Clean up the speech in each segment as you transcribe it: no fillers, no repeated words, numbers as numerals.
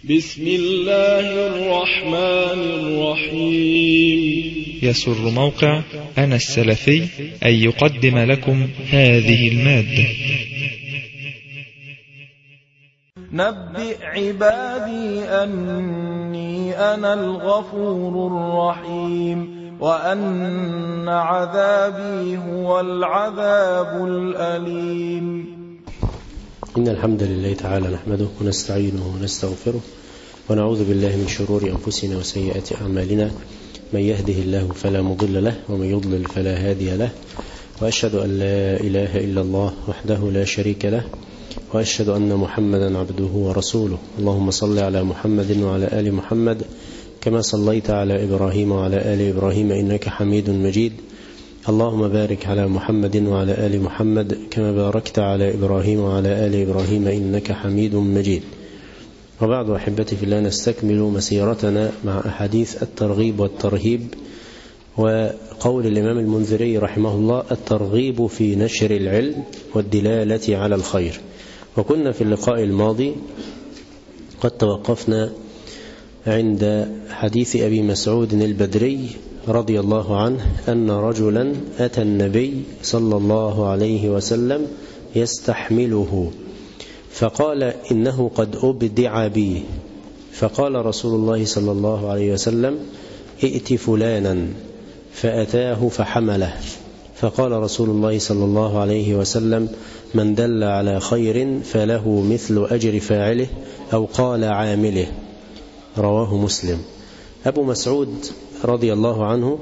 بسم الله الرحمن الرحيم. يسر موقع أنا السلفي أن يقدم لكم هذه المادة. نبئ عبادي أني أنا الغفور الرحيم وأن عذابي هو العذاب الأليم. إن الحمد لله تعالى نحمده ونستعينه ونستغفره ونعوذ بالله من شرور أنفسنا وسيئات أعمالنا، من يهده الله فلا مضل له ومن يضلل فلا هادي له، وأشهد أن لا إله إلا الله وحده لا شريك له، وأشهد أن محمدا عبده ورسوله. اللهم صل على محمد وعلى آل محمد كما صليت على إبراهيم وعلى آل إبراهيم إنك حميد مجيد. اللهم بارك على محمد وعلى آل محمد كما باركت على إبراهيم وعلى آل إبراهيم إنك حميد مجيد. وبعد أحبتي في الله، نستكمل مسيرتنا مع أحاديث الترغيب والترهيب، وقول الإمام المنذري رحمه الله: الترغيب في نشر العلم والدلالة على الخير. وكنا في اللقاء الماضي قد توقفنا عند حديث أبي مسعود البدري رضي الله عنه أن رجلا أتى النبي صلى الله عليه وسلم يستحمله، فقال: إنه قد أبدع بي. فقال رسول الله صلى الله عليه وسلم: ائت فلانا. فأتاه فحمله. فقال رسول الله صلى الله عليه وسلم: من دل على خير فله مثل أجر فاعله أو قال عامله. رواه مسلم. أبو مسعود رضي الله عنه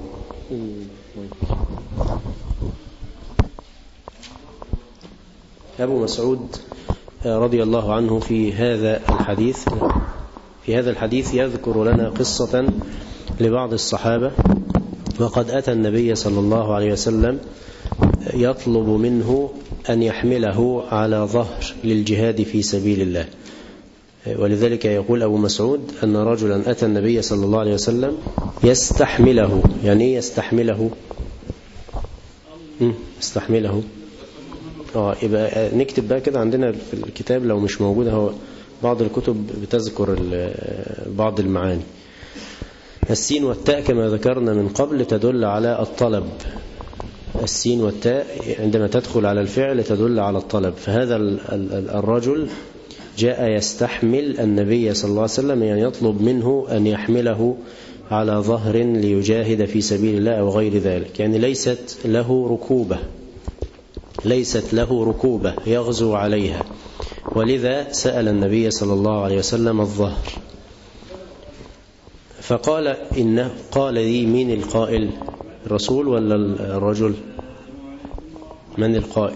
رضي الله عنه في هذا الحديث يذكر لنا قصة لبعض الصحابة، وقد أتى النبي صلى الله عليه وسلم يطلب منه أن يحمله على ظهر للجهاد في سبيل الله. ولذلك يقول أبو مسعود أن رجلا أتى النبي صلى الله عليه وسلم يستحمله. يعني إيه يستحمله؟ يستحمله يبقى نكتب بقى كده عندنا في الكتاب لو مش موجود، هو بعض الكتب بتذكر بعض المعاني. السين والتاء كما ذكرنا من قبل تدل على الطلب. السين والتاء عندما تدخل على الفعل تدل على الطلب. فهذا الرجل جاء يستحمل النبي صلى الله عليه وسلم، يعني يطلب منه أن يحمله على ظهر ليجاهد في سبيل الله أو غير ذلك. يعني ليست له ركوبة يغزو عليها، ولذا سأل النبي صلى الله عليه وسلم الظهر. فقال قال لي: مين القائل؟ الرسول ولا الرجل؟ من القائل؟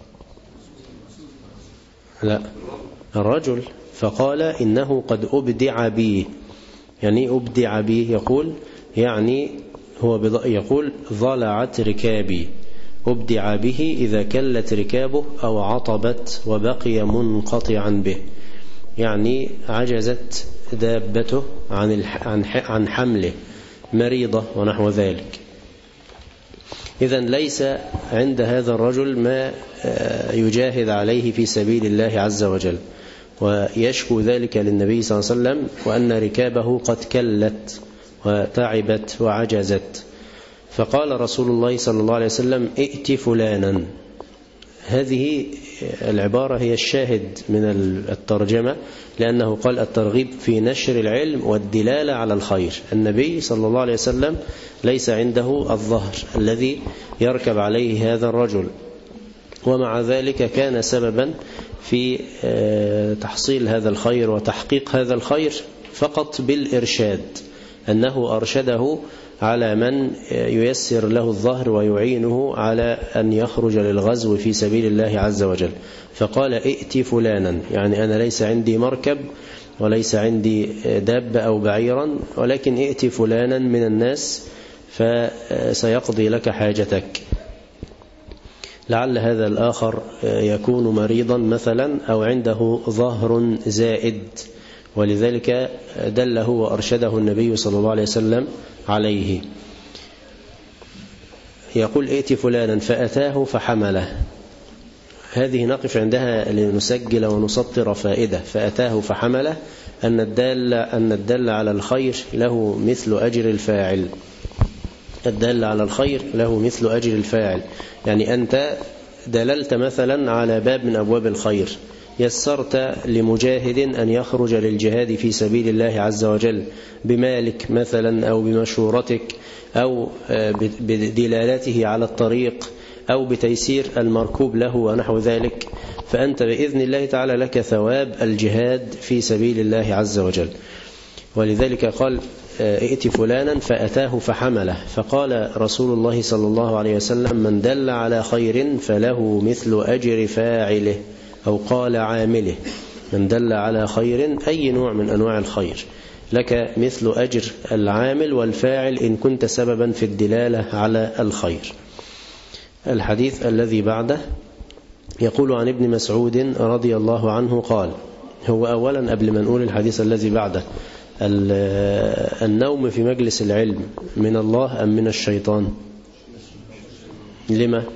لا، الرجل. فقال: إنه قد أبدع بي. يعني أبدع بي يقول يعني يقول ضلعت ركابي. أبدع به إذا كلت ركابه أو عطبت وبقي منقطعا به، يعني عجزت دابته عن حمله، مريضة ونحو ذلك. إذن ليس عند هذا الرجل ما يجاهد عليه في سبيل الله عز وجل، ويشكو ذلك للنبي صلى الله عليه وسلم، وأن ركابه قد كلت وتعبت وعجزت. فقال رسول الله صلى الله عليه وسلم: ائت فلانا. هذه العبارة هي الشاهد من الترجمة، لأنه قال الترغيب في نشر العلم والدلالة على الخير. النبي صلى الله عليه وسلم ليس عنده الظهر الذي يركب عليه هذا الرجل، ومع ذلك كان سببا في تحصيل هذا الخير وتحقيق هذا الخير فقط بالإرشاد، أنه أرشده على من ييسر له الظهر ويعينه على أن يخرج للغزو في سبيل الله عز وجل. فقال: ائت فلانا، يعني أنا ليس عندي مركب وليس عندي دابة أو بعيرا، ولكن ائت فلانا من الناس فسيقضي لك حاجتك. لعل هذا الآخر يكون مريضا مثلا أو عنده ظهر زائد، ولذلك دله وأرشده النبي صلى الله عليه وسلم عليه. يقول: ائت فلانا. فأتاه فحمله. هذه نقف عندها لنسجل ونسطر فائدة. فأتاه فحمله أن الدل على الخير له مثل أجر الفاعل. الدل على الخير له مثل أجر الفاعل، يعني أنت دللت مثلا على باب من أبواب الخير، يسرت لمجاهد أن يخرج للجهاد في سبيل الله عز وجل بمالك مثلا أو بمشورتك أو بدلالته على الطريق أو بتيسير المركوب له ونحو ذلك، فأنت بإذن الله تعالى لك ثواب الجهاد في سبيل الله عز وجل. ولذلك قال ائت فلانا فأتاه فحمله، فقال رسول الله صلى الله عليه وسلم من دل على خير فله مثل أجر فاعله، أو قال عامله. من دل على خير أي نوع من أنواع الخير لك مثل أجر العامل والفاعل إن كنت سببا في الدلالة على الخير. الحديث الذي بعده يقول عن ابن مسعود رضي الله عنه قال، هو أولا قبل ما نقول الحديث الذي بعده، النوم في مجلس العلم من الله أم من الشيطان؟ لما؟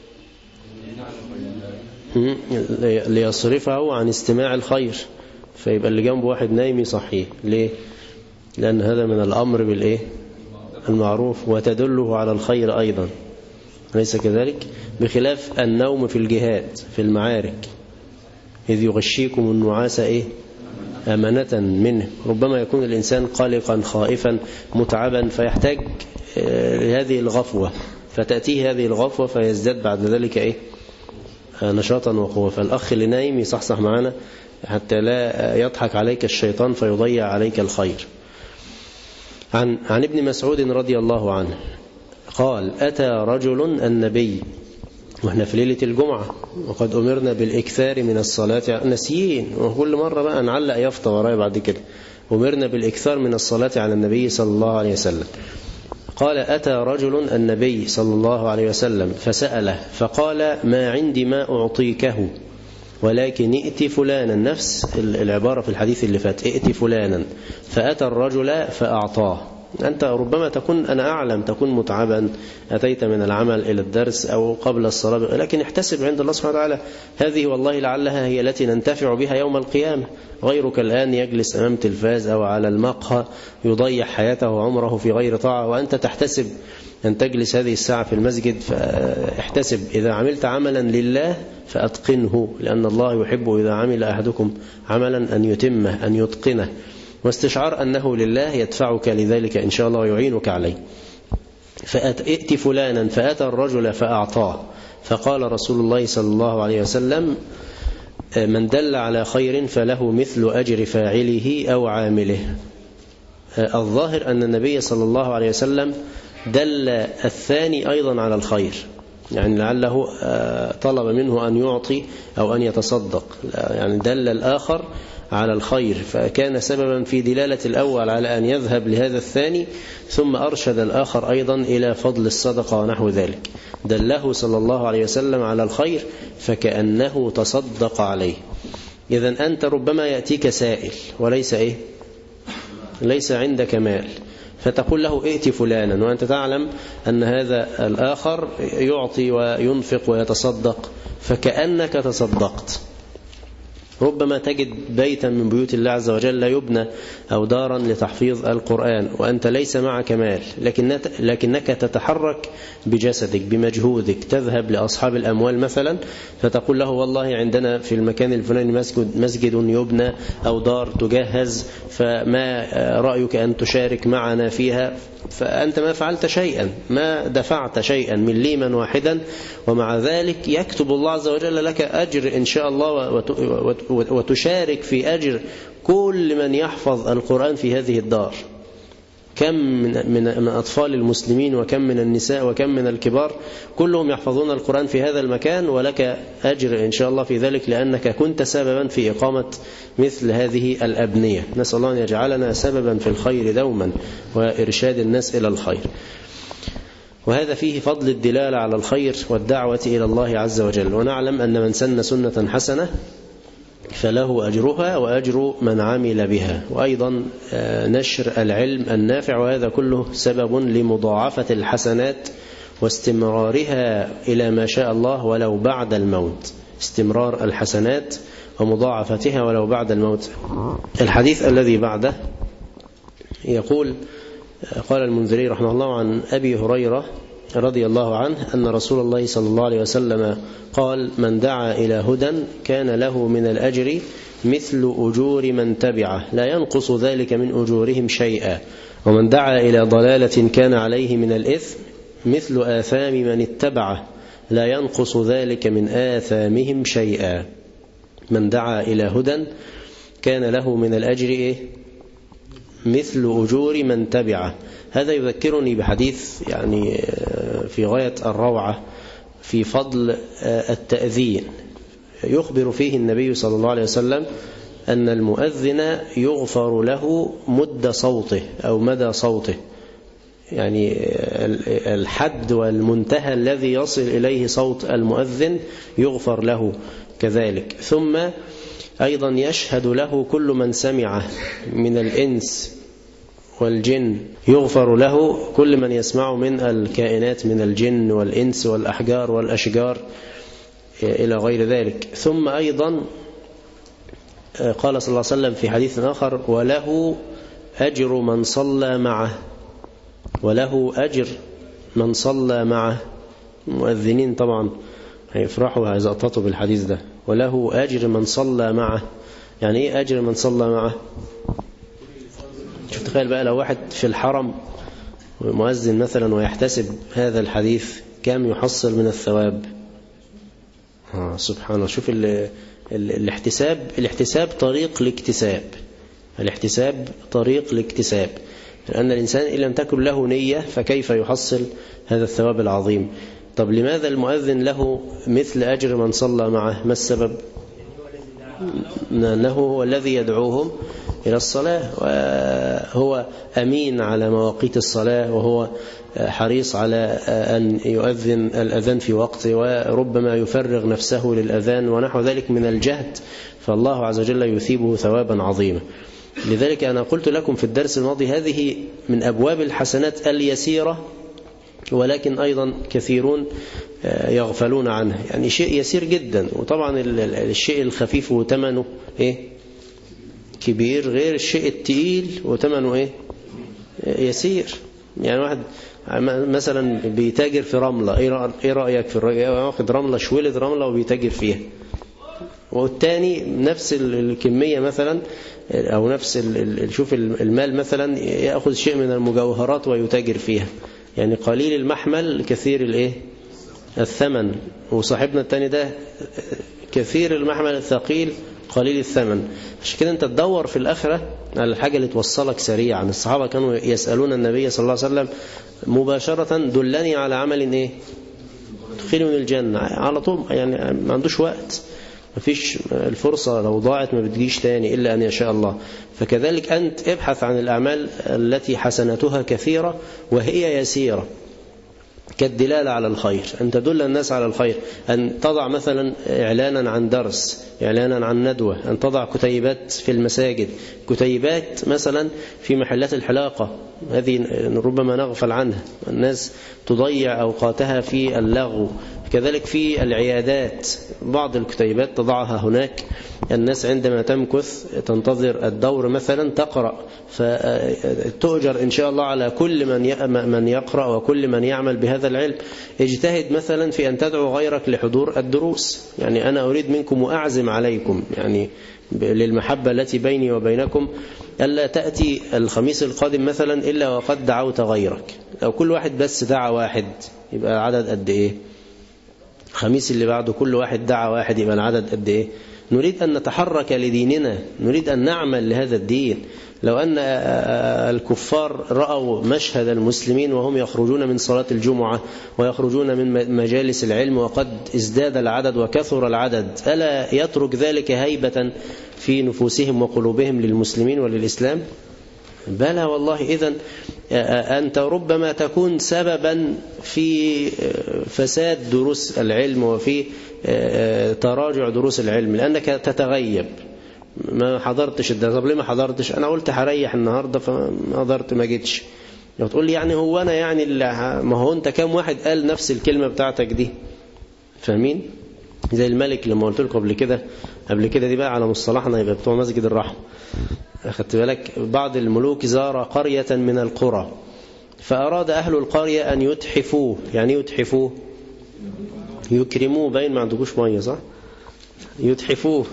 ليصرفه عن استماع الخير، فيبقى اللي جنبه واحد نايم يصحيه. ليه؟ لأن هذا من الأمر بالإيه؟ المعروف، وتدله على الخير أيضا، ليس كذلك؟ بخلاف النوم في الجهاد في المعارك، إذ يغشيكم النعاس أمانة منه. ربما يكون الإنسان قلقا خائفا متعبا فيحتاج لهذه الغفوة، فتأتيه هذه الغفوة فيزداد بعد ذلك نشاطا وقوة. فالأخ اللي نايم يصحصح معنا حتى لا يضحك عليك الشيطان فيضيع عليك الخير. عن ابن مسعود رضي الله عنه قال أتى رجل النبي، وإحنا في ليلة الجمعة وقد أمرنا بالإكثار من الصلاة، نسيين وكل مرة بقى نعلق يافطة ورايا بعد كده، أمرنا بالإكثار من الصلاة على النبي صلى الله عليه وسلم. قال أتى رجل النبي صلى الله عليه وسلم فسأله فقال ما عندي ما أعطيكه ولكن ائت فلانا، نفس العبارة في الحديث اللي فات، ائت فلانا. فأتى الرجل فأعطاه. أنت ربما تكون، أنا أعلم، تكون متعبا، أتيت من العمل إلى الدرس أو قبل الصلاة، لكن احتسب عند الله سبحانه وتعالى هذه والله لعلها هي التي ننتفع بها يوم القيامة. غيرك الآن يجلس أمام تلفاز أو على المقهى يضيع حياته وعمره في غير طاعة، وأنت تحتسب أن تجلس هذه الساعة في المسجد. فاحتسب إذا عملت عملا لله فأتقنه، لأن الله يحب إذا عمل أحدكم عملا أن يتمه أن يتقنه، واستشعار أنه لله يدفعك لذلك إن شاء الله ويعينك عليه. فأتئت فلانا فأتى الرجل فأعطاه، فقال رسول الله صلى الله عليه وسلم من دل على خير فله مثل أجر فاعله أو عامله. الظاهر أن النبي صلى الله عليه وسلم دل الثاني أيضا على الخير، يعني لعله طلب منه أن يعطي أو أن يتصدق، يعني دل الآخر على الخير، فكان سببا في دلالة الأول على أن يذهب لهذا الثاني، ثم أرشد الآخر أيضا إلى فضل الصدقة ونحو ذلك. دله صلى الله عليه وسلم على الخير فكأنه تصدق عليه. إذن أنت ربما يأتيك سائل وليس ليس عندك مال، فتقول له ائت فلانا، وأنت تعلم أن هذا الآخر يعطي وينفق ويتصدق، فكأنك تصدقت. ربما تجد بيتا من بيوت الله عز وجل يبنى أو دارا لتحفيظ القرآن وأنت ليس معك مال، لكنك تتحرك بجسدك بمجهودك، تذهب لأصحاب الأموال مثلا فتقول له والله عندنا في المكان الفلاني مسجد يبنى أو دار تجهز، فما رأيك أن تشارك معنا فيها؟ فأنت ما فعلت شيئا، ما دفعت شيئا من ليما واحدا، ومع ذلك يكتب الله عز وجل لك أجر إن شاء الله، وتشارك في أجر كل من يحفظ القرآن في هذه الدار. كم من أطفال المسلمين وكم من النساء وكم من الكبار كلهم يحفظون القرآن في هذا المكان، ولك أجر إن شاء الله في ذلك لأنك كنت سببا في إقامة مثل هذه الأبنية. نسأل الله أن يجعلنا سببا في الخير دوما وإرشاد الناس إلى الخير. وهذا فيه فضل الدلالة على الخير والدعوة إلى الله عز وجل. ونعلم أن من سن سنة حسنة فله أجرها وأجر من عمل بها، وأيضا نشر العلم النافع، وهذا كله سبب لمضاعفة الحسنات واستمرارها إلى ما شاء الله ولو بعد الموت. استمرار الحسنات ومضاعفتها ولو بعد الموت. الحديث الذي بعده يقول: قال المنذري رحمه الله عن أبي هريرة رضي الله عنه أن رسول الله صلى الله عليه وسلم قال: من دعا إلى هدى كان له من الأجر مثل أجور من تبعه لا ينقص ذلك من أجورهم شيئا، ومن دعا إلى ضلالة كان عليه من الإثم مثل آثام من اتبعه لا ينقص ذلك من آثامهم شيئا. من دعا إلى هدى كان له من الأجر مثل أجور من تبعه. هذا يذكرني بحديث يعني في غاية الروعة في فضل التأذين. يخبر فيه النبي صلى الله عليه وسلم أن المؤذن يغفر له مد صوته أو مدى صوته، يعني الحد والمنتهى الذي يصل إليه صوت المؤذن يغفر له كذلك. ثم أيضا يشهد له كل من سمعه من الإنس والجن، يغفر له كل من يسمع من الكائنات من الجن والإنس والأحجار والأشجار إلى غير ذلك. ثم أيضا قال صلى الله عليه وسلم في حديث آخر: وله أجر من صلى معه، وله أجر من صلى معه. المؤذنين طبعا هيفرحوا هيزقططوا بالحديث ده، وله أجر من صلى معه. يعني إيه أجر من صلى معه؟ شوف تخيل بقى لو واحد في الحرم مؤذن مثلا ويحتسب هذا الحديث كم يحصل من الثواب. سبحان الله. شوف الاحتساب طريق الاكتساب، الاحتساب طريق الاكتساب، لأن الإنسان إن لم تكن له نية فكيف يحصل هذا الثواب العظيم؟ طب لماذا المؤذن له مثل أجر من صلى معه؟ ما السبب؟ أنه هو الذي يدعوهم إلى الصلاة، وهو أمين على مواقيت الصلاة، وهو حريص على أن يؤذن الأذان في وقته، وربما يفرغ نفسه للأذان ونحو ذلك من الجهد، فالله عز وجل يثيبه ثوابا عظيما. لذلك أنا قلت لكم في الدرس الماضي هذه من أبواب الحسنات اليسيرة، ولكن أيضا كثيرون يغفلون عنها. يعني شيء يسير جدا، وطبعا الشيء الخفيف وثمنه كبير، غير الشيء التقيل وثمنه يسير. يعني واحد مثلا بيتاجر في رملة، ايه رأيك في الراجل واخد رملة شويلة رملة وبيتاجر فيها، والتاني نفس الكمية مثلا أو نفس شوف المال مثلا يأخذ شيء من المجوهرات ويتاجر فيها، يعني قليل المحمل كثير الثمن. وصاحبنا التاني ده كثير المحمل الثقيل قليل الثمن. عشان كده انت تدور في الآخرة على الحاجة اللي توصلك سريعا. الصحابة كانوا يسألون النبي صلى الله عليه وسلم مباشرة: دلني على عمل تدخلني من الجنة، على طول، يعني ما عندوش وقت، ما فيش الفرصة لو ضاعت ما بتجيش تاني إلا أن يشاء الله. فكذلك أنت ابحث عن الأعمال التي حسناتها كثيرة وهي يسيرة، كالدلالة على الخير، أن تدل الناس على الخير، أن تضع مثلا إعلانا عن درس، إعلانا عن ندوة، أن تضع كتيبات في المساجد، كتيبات مثلا في محلات الحلاقة، هذه ربما نغفل عنها، الناس تضيع أوقاتها في اللغو. كذلك في العيادات بعض الكتيبات تضعها هناك، الناس عندما تمكث تنتظر الدور مثلا تقرأ، فتؤجر إن شاء الله على كل من يقرأ وكل من يعمل بهذا العلم. اجتهد مثلا في أن تدعو غيرك لحضور الدروس. يعني أنا أريد منكم وأعزم عليكم يعني للمحبة التي بيني وبينكم ألا تأتي الخميس القادم مثلا إلا وقد دعوت غيرك. لو كل واحد بس دعا واحد يبقى العدد قد إيه؟ الخميس اللي بعده كل واحد دعا واحد يبقى العدد قد إيه؟ نريد أن نتحرك لديننا، نريد أن نعمل لهذا الدين. لو أن الكفار رأوا مشهد المسلمين وهم يخرجون من صلاة الجمعة ويخرجون من مجالس العلم وقد ازداد العدد وكثر العدد، ألا يترك ذلك هيبة في نفوسهم وقلوبهم للمسلمين وللإسلام؟ بلى والله. إذن أنت ربما تكون سببا في فساد دروس العلم وفي تراجع دروس العلم، لأنك تتغيب، ما حضرتش الدرس. طب ليه ما حضرتش؟ أنا قلت هريح النهاردة فما حضرت ما جيتش. لو تقول لي يعني هو أنا يعني ما هو أنت كم واحد قال نفس الكلمة بتاعتك دي؟ فاهمين؟ زي الملك لما قلت لكم قبل كده دي بقى على مصطلحنا يبقى بتوع مسجد الرحمة. أخدت بالك؟ بعض الملوك زار قرية من القرى فأراد أهل القرية أن يتحفوه. يعني يتحفوه يكرموه، باين ما عندكوش مية صح؟ يتحفوه.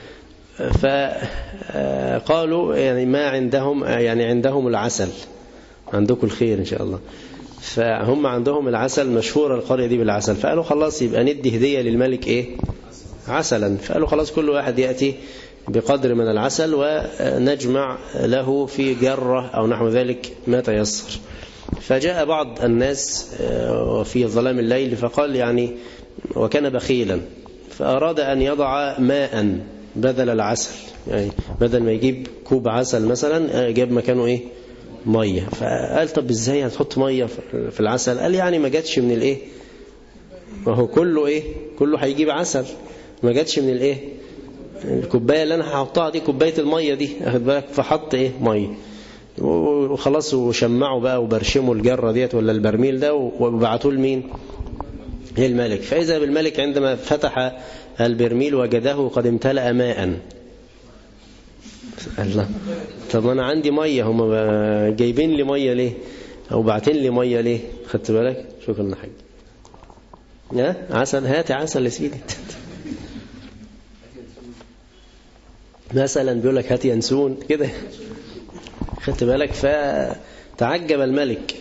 فقالوا يعني ما عندهم، يعني عندهم العسل، عندكم الخير إن شاء الله. فهم عندهم العسل، مشهورة القرية دي بالعسل. فقالوا خلاص يبقى ندي هدية للملك إيه؟ عسلا. فقالوا خلاص كل واحد يأتي بقدر من العسل ونجمع له في جرة أو نحو ذلك ما تيسر. فجاء بعض الناس في ظلام الليل فقال يعني، وكان بخيلا، فأراد أن يضع ماء بدل العسل. يعني بدل ما يجيب كوب عسل مثلا جاب مكانه إيه؟ مية. فقال طب إزاي هتحط مية في العسل؟ قال يعني ما جاتش من الإيه؟ وهو كله إيه؟ كله هيجيب عسل، ما جاتش من الإيه؟ الكوباية اللي أنا هحطها دي كوباية المية دي، أخد بالك؟ فحط إيه؟ مية وخلاص، وشمعوا بقى وبرشموا الجرة ديت ولا البرميل ده وبعتوه لمين؟ للملك. فإذا بالملك عندما فتح البرميل وجده قد امتلأ ماء. الله، طب أنا عندي مية، هم جايبين لي مية ليه؟ أو باعتين لي مية ليه؟ خدت بالك؟ شكرا حاج. يا عسل، هاتي عسل يا سيدي. مثلا بيقول لك هات ينسون كده، خدت بالك؟ فتعجب الملك،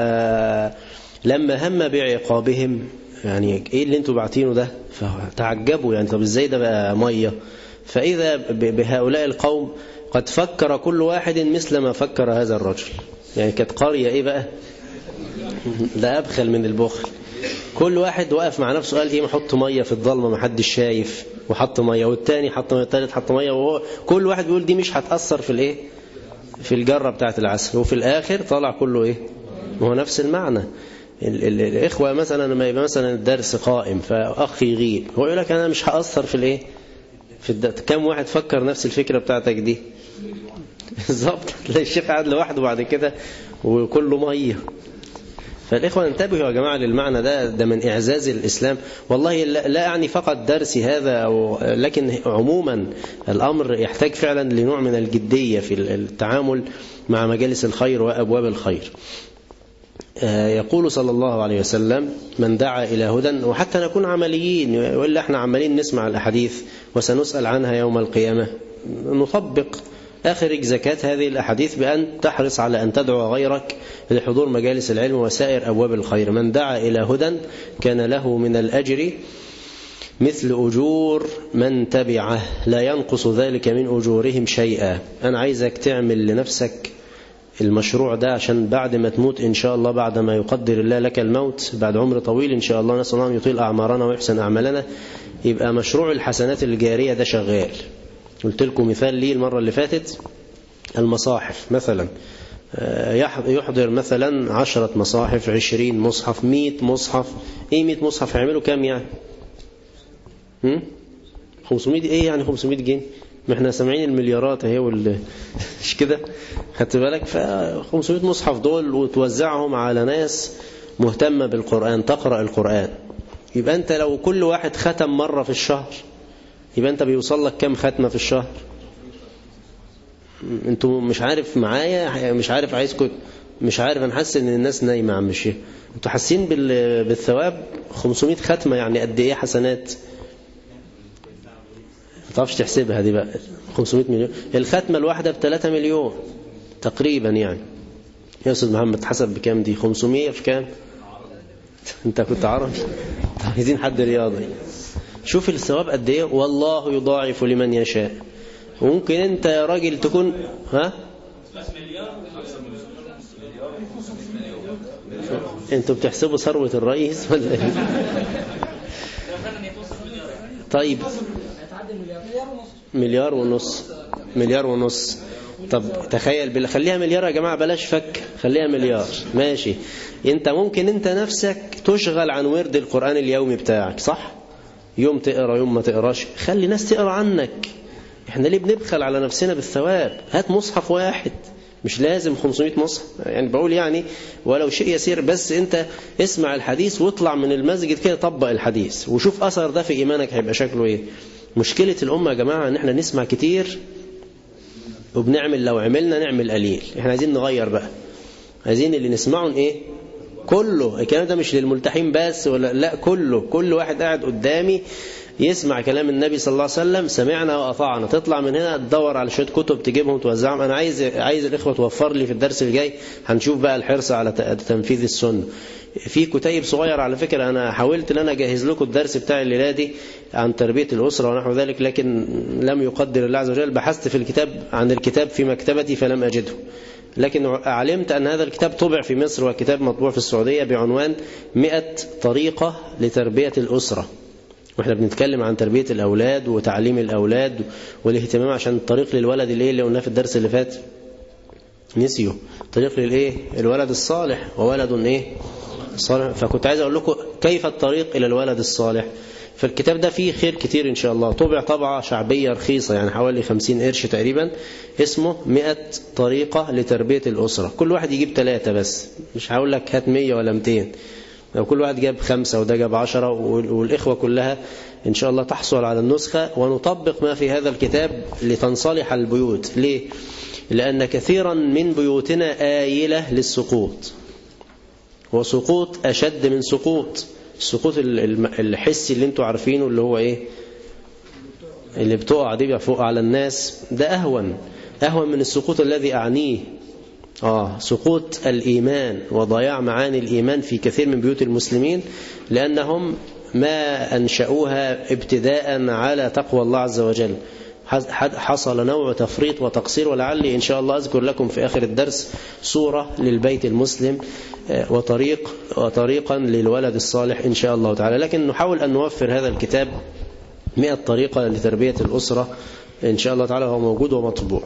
فلما هم بعقابهم، يعني ايه اللي انتوا باعتينه ده؟ فتعجبوا، يعني طب ازاي ده بقى ميه؟ فاذا بهؤلاء القوم قد فكر كل واحد مثل ما فكر هذا الرجل. يعني كانت قريه ايه بقى؟ ده ابخل من البخل. كل واحد وقف مع نفسه قال ايه؟ ما احط ميه في الظلمه ما حدش شايف، وحط ميه، والتاني حط ميه، والتالت حط ميه، وهو كل واحد بيقول دي مش هتأثر في الايه؟ في الجرة بتاعت العسل. وفي الآخر طلع كله إيه؟ هو نفس المعنى. الإخوة مثلا لما يبقى مثلا الدرس قائم فأخ يغيب، هو يقول لك أنا مش هأثر في الإيه؟ في الدرس. كم واحد فكر نفس الفكرة بتاعتك دي؟ بالظبط. تلاقي الشيخ قاعد لوحده بعد كده وكله مية. فالإخوة انتبهوا يا جماعة للمعنى ده من إعزاز الإسلام. والله لا يعني فقط درسي هذا، لكن عموما الأمر يحتاج فعلا لنوع من الجدية في التعامل مع مجالس الخير وأبواب الخير. يقول صلى الله عليه وسلم من دعا إلى هدى، وحتى نكون عمليين، وإلا احنا عمالين نسمع الأحاديث وسنسأل عنها يوم القيامة، نطبق أخرج زكاة هذه الأحاديث بأن تحرص على أن تدعو غيرك لحضور مجالس العلم وسائر أبواب الخير. من دعا إلى هدى كان له من الأجر مثل أجور من تبعه لا ينقص ذلك من أجورهم شيئا. أنا عايزك تعمل لنفسك المشروع ده عشان بعد ما تموت إن شاء الله، بعد ما يقدر الله لك الموت بعد عمر طويل إن شاء الله، نسأل الله أن يطيل أعمارنا ويحسن أعمالنا، يبقى مشروع الحسنات الجارية ده شغال. قلت لكم مثال ليه المرة اللي فاتت، المصاحف مثلا، يحضر مثلا 10 مصاحف، 20 مصحف، 100 مصحف. ايه 100 مصحف هيعملوا كام يعني؟ 500 ايه يعني 500 جنيه؟ ما احنا سامعين المليارات اهي مش كده؟ خدت بالك؟ ف 500 مصحف دول وتوزعهم على ناس مهتمة بالقرآن تقرأ القرآن. يبقى انت لو كل واحد ختم مرة في الشهر، يبقى انت بيوصل لك كم ختمة في الشهر؟ انتوا مش عارف معايا، مش عارف عايزكم، مش عارف، انا حاسس ان الناس نايمه يا عم الشيخ. انتوا حاسين بالثواب؟ 500 ختمه يعني قد ايه حسنات؟ ما تعرفش تحسبها دي بقى. 500 مليون، الختمه الواحده ب3 مليون تقريبا يعني. يا استاذ محمد حسب بكام دي؟ 500 في كام؟ انت كنت عارف؟ عايزين حد رياضي. شوف الثواب قد ايه، والله يضاعف لمن يشاء. وممكن انت يا راجل تكون انتوا بتحسبوا ثروة الرئيس ولا ايه؟ طيب 1.5 طب تخيل خليها مليار يا جماعة، بلاش فك، خليها مليار ماشي. انت ممكن انت نفسك تشغل عن ورد القرآن اليومي بتاعك، صح؟ يوم تقرأ يوم ما تقراش، خلي ناس تقرأ عنك. احنا ليه بنبخل على نفسنا بالثواب؟ هات مصحف واحد مش لازم 500 مصحف، يعني بقول يعني ولو شيء يسير، بس انت اسمع الحديث واطلع من المسجد كده طبق الحديث وشوف أثر ده في إيمانك هيبقى شكله ايه. مشكلة الأمة يا جماعة ان احنا نسمع كتير وبنعمل، لو عملنا نعمل قليل. احنا عايزين نغير بقى، عايزين اللي نسمعه ايه كله. الكلام ده مش للملتحين بس ولا لا، كله، كل واحد قاعد قدامي يسمع كلام النبي صلى الله عليه وسلم، سمعنا وأطعنا. تطلع من هنا تدور على شوية كتب تجيبهم توزعهم. أنا عايز الإخوة توفر لي في الدرس الجاي، هنشوف بقى الحرص على تنفيذ السنة. في كتيب صغير على فكرة، أنا حاولت أن أنا أجهز لكم الدرس بتاع الليلة دي عن تربية الأسرة ونحو ذلك، لكن لم يقدر الله عز وجل. بحثت في الكتاب عن الكتاب في مكتبتي فلم أجده، لكن علمت أن هذا الكتاب طبع في مصر وكتاب مطبوع في السعودية بعنوان 100 طريقة لتربية الأسرة. واحنا بنتكلم عن تربية الأولاد وتعليم الأولاد والاهتمام عشان الطريق للولد اللي قلناه في الدرس اللي فات نسيوا، طريق الولد الصالح، وولد صالح. فكنت عايز أقول لكم كيف الطريق إلى الولد الصالح. فالكتاب ده فيه خير كتير إن شاء الله. طبع طبعة شعبية رخيصة، يعني حوالي 50 قرش تقريبا، اسمه 100 طريقة لتربية الأسرة. كل واحد يجيب 3 بس، مش هقول لك هات 100 ولا 200. لو كل واحد جاب 5 وده جاب 10 والإخوة كلها إن شاء الله تحصل على النسخة، ونطبق ما في هذا الكتاب لتنصلح البيوت. ليه؟ لأن كثيرا من بيوتنا آيلة للسقوط، وسقوط أشد من سقوط. السقوط الحسي اللي انتوا عارفينه، اللي هو اللي بتقع دي فوق على الناس، ده أهون من السقوط الذي أعنيه. سقوط الإيمان وضياع معاني الإيمان في كثير من بيوت المسلمين، لأنهم ما أنشأوها ابتداء على تقوى الله عز وجل. حصل نوع تفريط وتقصير، ولعلي إن شاء الله أذكر لكم في آخر الدرس صورة للبيت المسلم وطريقا للولد الصالح إن شاء الله تعالى. لكن نحاول أن نوفر هذا الكتاب 100 طريقة لتربية الأسرة إن شاء الله تعالى، هو موجود ومطبوع.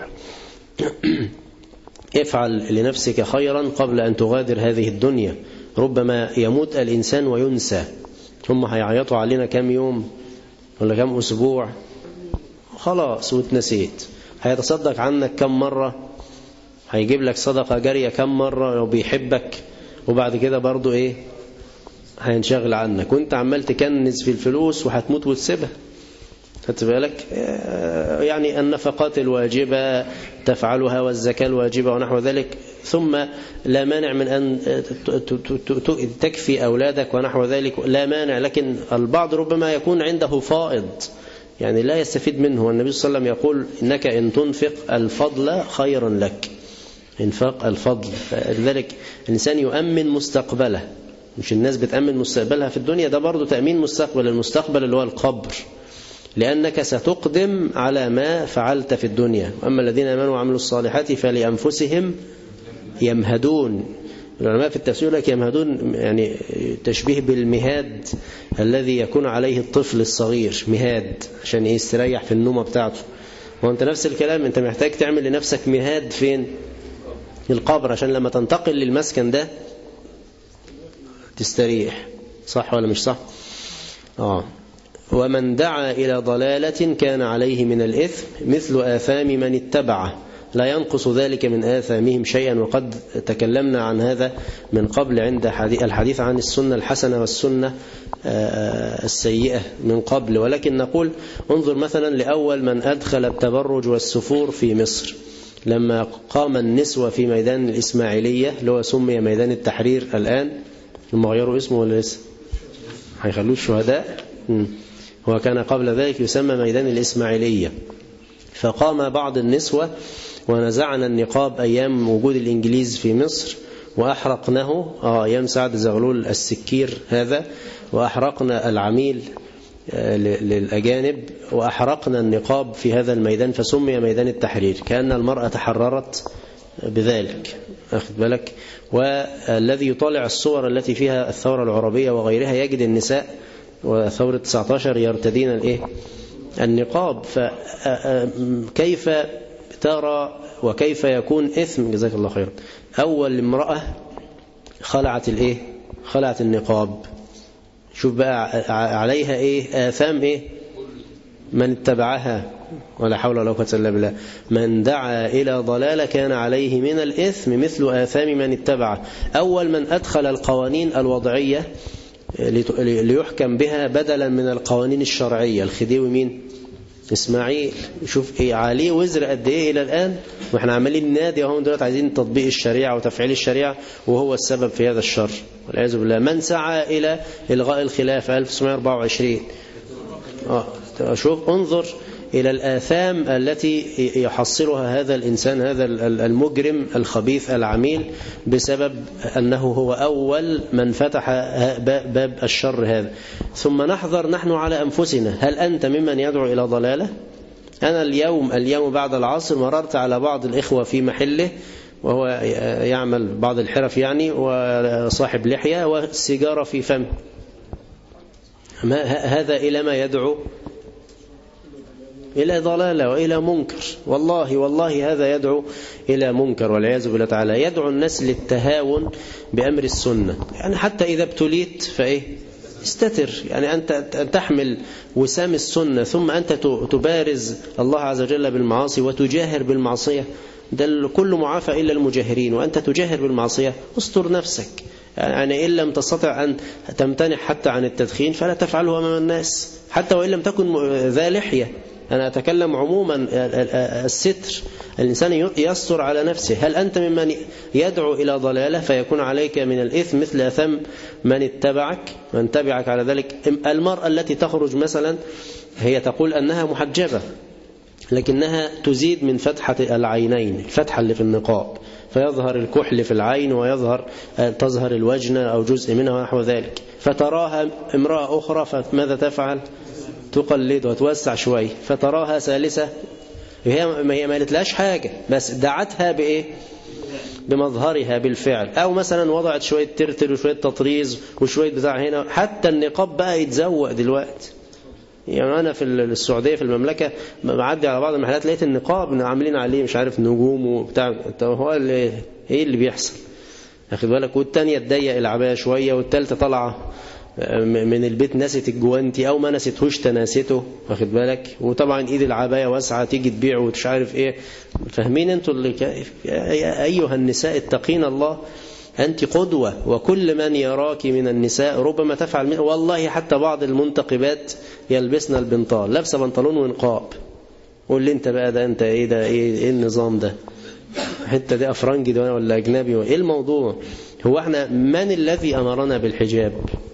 افعل لنفسك خيرا قبل أن تغادر هذه الدنيا، ربما يموت الإنسان وينسى. هم هيعيطوا علينا كم يوم ولا كم أسبوع، خلاص واتنسيت. هيتصدق عنك كم مرة، هيجيب لك صدقة جارية كم مرة لو بيحبك، وبعد كده برضو هينشغل عنك، وانت عمال تكنز في الفلوس وهتموت وتسيبها. خدت بالك؟ يعني النفقات الواجبة تفعلها والزكاة الواجبة ونحو ذلك، ثم لا مانع من أن تكفي أولادك ونحو ذلك، لا مانع. لكن البعض ربما يكون عنده فائض، يعني لا يستفيد منه. والنبي صلى الله عليه وسلم يقول إنك إن تنفق الفضل خيرا لك، انفاق الفضل. لذلك الإنسان يؤمن مستقبله، مش الناس بتأمن مستقبلها في الدنيا، ده برضو تأمين مستقبل. المستقبل اللي هو القبر، لأنك ستقدم على ما فعلت في الدنيا. وأما الذين آمنوا وعملوا الصالحات فلأنفسهم يمهدون. العلماء في التفسير لك يمهدون يعني تشبيه بالمهاد الذي يكون عليه الطفل الصغير، مهاد عشان يستريح في النومة بتاعته. وانت نفس الكلام، انت محتاج تعمل لنفسك مهاد فين؟ القبر، عشان لما تنتقل للمسكن ده تستريح. صح ولا مش صح؟ ومن دعا إلى ضلالة كان عليه من الإثم مثل آثام من اتبعه، لا ينقص ذلك من آثامهم شيئا. وقد تكلمنا عن هذا من قبل عند الحديث عن السنة الحسنة والسنة السيئة من قبل. ولكن نقول انظر مثلا لأول من أدخل التبرج والسفور في مصر، لما قام النسوة في ميدان الإسماعيلية اللي هو سمي ميدان التحرير الآن، هم غيروا اسمه ولا لسه؟ هيخلوه الشهداء. هو كان قبل ذلك يسمى ميدان الإسماعيلية. فقام بعض النسوة ونزعنا النقاب أيام وجود الإنجليز في مصر، وأحرقناه أيام سعد زغلول السكير هذا، وأحرقنا العميل للأجانب، وأحرقنا النقاب في هذا الميدان، فسمي ميدان التحرير، كأن المرأة تحررت بذلك. أخذ بالك؟ والذي يطالع الصور التي فيها الثورة العربية وغيرها يجد النساء وثورة 19 يرتدين النقاب. فكيف ترى وكيف يكون إثم؟ جزاك الله خيرا. أول امرأة خلعت النقاب، شوف بقى عليها آثام من اتبعها ولا حول ولا قوة إلا بالله، من دعا إلى ضلالة كان عليه من الإثم مثل آثام من اتبعه. أول من أدخل القوانين الوضعية ليحكم بها بدلا من القوانين الشرعية الخديوي مين؟ إسماعيل. شوف إيه عليه وزر قد إيه إلى الآن، وإحنا عمالين نادي وهم دلوقتي عايزين تطبيق الشريعة وتفعيل الشريعة، وهو السبب في هذا الشر والعياذ بالله. من سعى إلى إلغاء الخلافة 1924. شوف انظر إلى الآثام التي يحصلها هذا الإنسان، هذا المجرم الخبيث العميل، بسبب أنه هو أول من فتح باب الشر هذا. ثم نحذر نحن على أنفسنا، هل أنت ممن يدعو إلى ضلالة؟ أنا اليوم بعد العصر مررت على بعض الإخوة في محله، وهو يعمل بعض الحرف يعني، وصاحب لحية والسيجارة في فمه. هذا إلى ما يدعو؟ إلى ضلالة وإلى منكر. والله هذا يدعو إلى منكر والعياذ بالله تعالى. يدعو الناس للتهاون بأمر السنة، يعني حتى إذا ابتليت فإيه؟ استتر. يعني أنت تحمل وسام السنة ثم أنت تبارز الله عز وجل بالمعاصي وتجاهر بالمعصية. ده كل معافى إلا المجاهرين، وأنت تجاهر بالمعصية استر نفسك. يعني إن لم تستطع أن تمتنع حتى عن التدخين فلا تفعله أمام الناس، حتى وإن لم تكن ذا لحية. أنا أتكلم عموما الستر، الإنسان يستر على نفسه. هل أنت ممن يدعو إلى ضلالة فيكون عليك من الإثم مثل أثم من تبعك على ذلك؟ المرأة التي تخرج مثلا هي تقول أنها محجبة، لكنها تزيد من فتحة العينين، الفتحة اللي في النقاب، فيظهر الكحل في العين تظهر الوجنة أو جزء منها ونحو ذلك، فتراها امرأة أخرى فماذا تفعل؟ تقلد وتوسع شوي، فتراها ثالثة هي ما قالتلاش حاجة، بس دعتها بإيه؟ بمظهرها بالفعل. أو مثلا وضعت شوية ترتر وشوية تطريز وشوية بتاع هنا، حتى النقاب بقى يتزوق دلوقتي. يعني أنا في السعودية في المملكة معدي على بعض المحلات لقيت النقاب عاملين عليه مش عارف نجوم وبتاع. هو إيه اللي بيحصل؟ أخذ بالك. والتانية تضيق العباية شوية، والتالتة طالعة من البيت نست الجوانتي أو ما نستهوش تناسته، واخد بالك. وطبعا إيد العباية واسعة تيجي تبيع ومش عارف إيه. فاهمين أنتوا أيها النساء اتقين الله، أنت قدوة، وكل من يراك من النساء ربما تفعل والله حتى بعض المنتقبات يلبسن البنطال، لابسه بنطلون ونقاب. قول لي أنت بقى ده أنت إيه ده؟ إيه النظام ده؟ حتى ده أفرنجي ده ولا أجنبي؟ إيه الموضوع؟ هو احنا من الذي أمرنا بالحجاب؟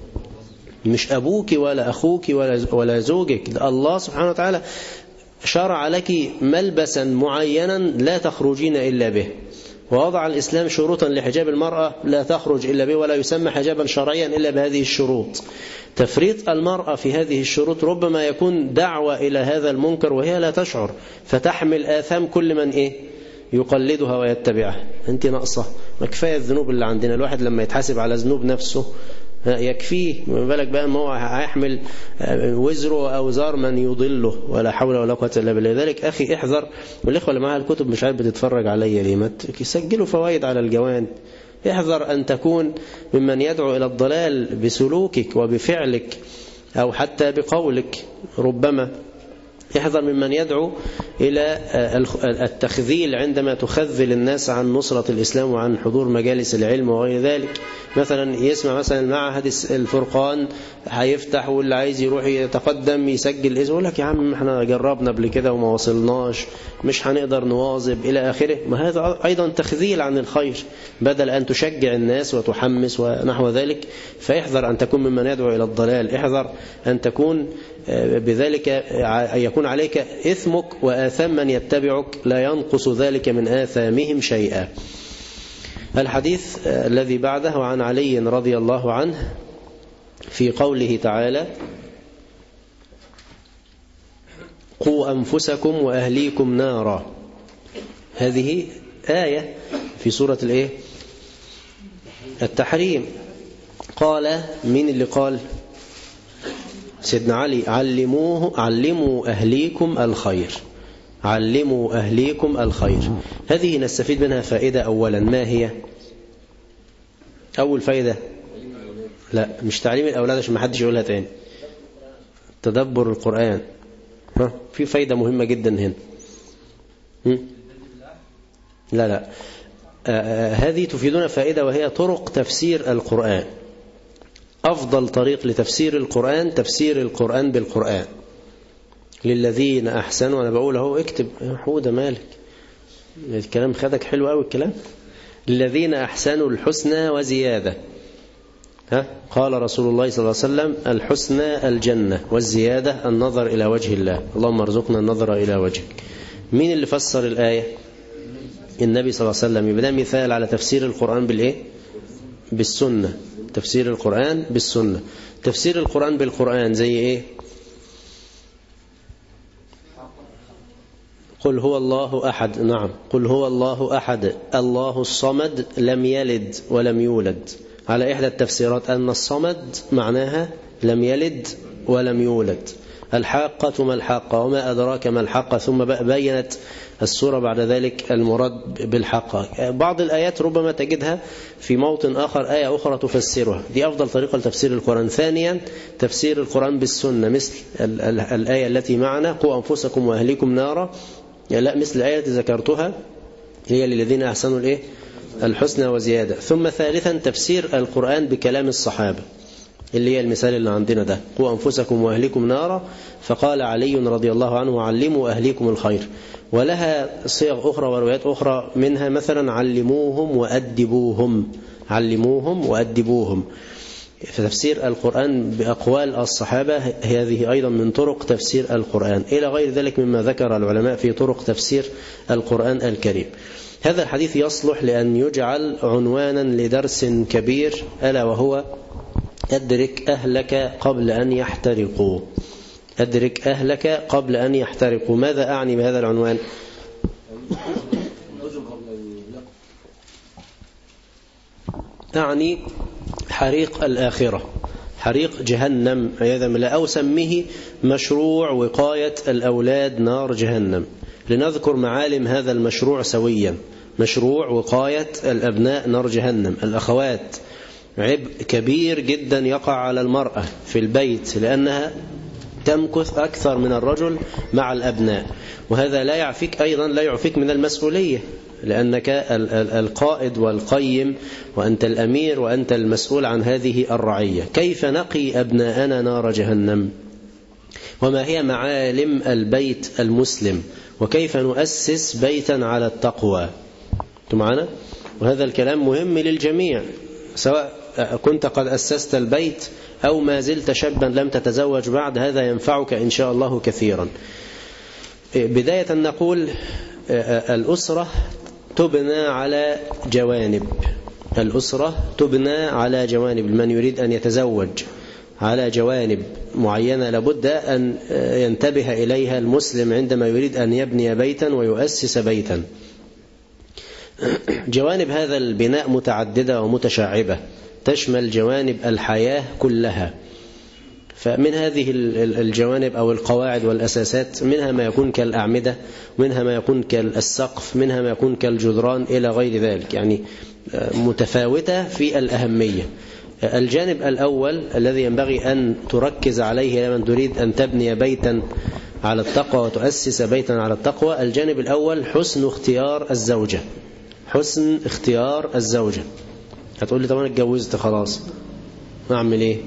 مش أبوك ولا أخوك ولا زوجك، ده الله سبحانه وتعالى شرع لك ملبسا معينا لا تخرجين إلا به، ووضع الإسلام شروطا لحجاب المرأة لا تخرج إلا به، ولا يسمى حجابا شرعيا إلا بهذه الشروط. تفريط المرأة في هذه الشروط ربما يكون دعوة إلى هذا المنكر وهي لا تشعر، فتحمل آثام كل من يقلدها ويتبعها. أنت ناقصة، ما كفاية الذنوب اللي عندنا. الواحد لما يتحاسب على ذنوب نفسه يكفيه، ما بالك بقى ما هو هيحمل وزره أو وزار من يضله، ولا حول ولا قوة إلا بالله. لذلك أخي احذر. والإخوة اللي معها الكتب مش عارف بتتفرج عليا ليه، ما تسجلوا فوائد على الجوان. احذر أن تكون ممن يدعو إلى الضلال بسلوكك وبفعلك أو حتى بقولك. ربما احذر ممن يدعو إلى التخذيل عندما تخذل الناس عن نصرة الإسلام وعن حضور مجالس العلم وغير ذلك. مثلا يسمع مثلا المعهد الفرقان هيفتح، واللي عايز يروح يتقدم يسجل اسمه، يقول لك يا عم احنا جربنا قبل كده وما وصلناش، مش هنقدر نواظب إلى آخره. ما هذا أيضا تخذيل عن الخير، بدل أن تشجع الناس وتحمس ونحو ذلك. فاحذر أن تكون ممن يدعو إلى الضلال، احذر أن تكون بذلك يكون عليك إثمك وآثام من يتبعك، لا ينقص ذلك من آثامهم شيئا. الحديث الذي بعده عن علي رضي الله عنه في قوله تعالى: قوا أنفسكم وأهليكم نارا. هذه آية في سورة التحريم. قال من اللي قال؟ سيدنا علي: علموا أهليكم الخير، علموا أهليكم الخير. هذه نستفيد منها فائدة. أولا ما هي أول فائدة؟ لا مش تعليم الأولاد عشان ما حدش يقولها تاني، تدبر القرآن. في فايدة مهمة جدا هنا. لا هذه تفيدنا فائدة، وهي طرق تفسير القرآن. أفضل طريق لتفسير القرآن تفسير القرآن بالقرآن. للذين أحسنوا، أنا بقول اهو اكتب يا حودة مالك الكلام خدك حلو قوي الكلام. للذين أحسنوا الحسنى وزيادة. قال رسول الله صلى الله عليه وسلم الحسنى الجنة والزيادة النظر إلى وجه الله. اللهم ارزقنا النظر إلى وجهك. مين اللي فسر الآية؟ النبي صلى الله عليه وسلم. يبقى ده مثال على تفسير القرآن بالإيه؟ بالسنة. تفسير القرآن بالسنة. تفسير القرآن بالقرآن زي إيه؟ قل هو الله أحد. نعم، قل هو الله أحد الله الصمد لم يلد ولم يولد. على إحدى التفسيرات أن الصمد معناها لم يلد ولم يولد. الحاقة ما الحاقة وما أدراك ما الحاقة، ثم بينت السورة بعد ذلك المراد بالحاقة. بعض الآيات ربما تجدها في موطن آخر آية أخرى تفسرها. دي أفضل طريقة لتفسير القرآن. ثانيا تفسير القرآن بالسنة، مثل الآية التي معنا قوا أنفسكم وأهليكم نارا. لا، مثل الآية التي ذكرتها هي للذين أحسنوا الإيه؟ الحسنى وزيادة. ثم ثالثا تفسير القرآن بكلام الصحابة، اللي هي المثال اللي عندنا ده، قوا أنفسكم وأهليكم نارا. فقال علي رضي الله عنه علموا أهليكم الخير. ولها صيغ أخرى وروايات أخرى، منها مثلا علموهم وأدبوهم. علموهم وأدبوهم. فتفسير القرآن بأقوال الصحابة هذه أيضا من طرق تفسير القرآن، إلى غير ذلك مما ذكر العلماء في طرق تفسير القرآن الكريم. هذا الحديث يصلح لأن يجعل عنوانا لدرس كبير، ألا وهو أدرك أهلك قبل أن يحترقوا. أدرك أهلك قبل أن يحترقوا. ماذا أعني بهذا العنوان؟ أعني حريق الآخرة، حريق جهنم عياذا بالله، أو سميه مشروع وقاية الأولاد نار جهنم. لنذكر معالم هذا المشروع سويا. مشروع وقاية الأبناء نار جهنم. الأخوات عبء كبير جدا يقع على المرأة في البيت، لأنها تمكث أكثر من الرجل مع الأبناء، وهذا لا يعفيك أيضا، لا يعفيك من المسؤولية، لأنك القائد والقيم، وأنت الأمير، وأنت المسؤول عن هذه الرعية. كيف نقي أبناءنا نار جهنم؟ وما هي معالم البيت المسلم؟ وكيف نؤسس بيتا على التقوى؟ أنتم معنا؟ وهذا الكلام مهم للجميع، سواء كنت قد أسست البيت أو ما زلت شابا لم تتزوج بعد، هذا ينفعك إن شاء الله كثيرا. بداية نقول الأسرة تبنى على جوانب. الأسرة تبنى على جوانب. من يريد أن يتزوج على جوانب معينة لابد أن ينتبه إليها المسلم عندما يريد أن يبني بيتا ويؤسس بيتا. جوانب هذا البناء متعددة ومتشعبة، تشمل جوانب الحياة كلها. فمن هذه الجوانب أو القواعد والأساسات، منها ما يكون كالأعمدة، منها ما يكون كالسقف، منها ما يكون كالجدران إلى غير ذلك، يعني متفاوتة في الأهمية. الجانب الأول الذي ينبغي أن تركز عليه لمن تريد أن تبني بيتا على التقوى وتؤسس بيتا على التقوى، الجانب الأول حسن اختيار الزوجة. حسن اختيار الزوجة. هتقول لي طب أنا اتجوزت خلاص، أعمل إيه؟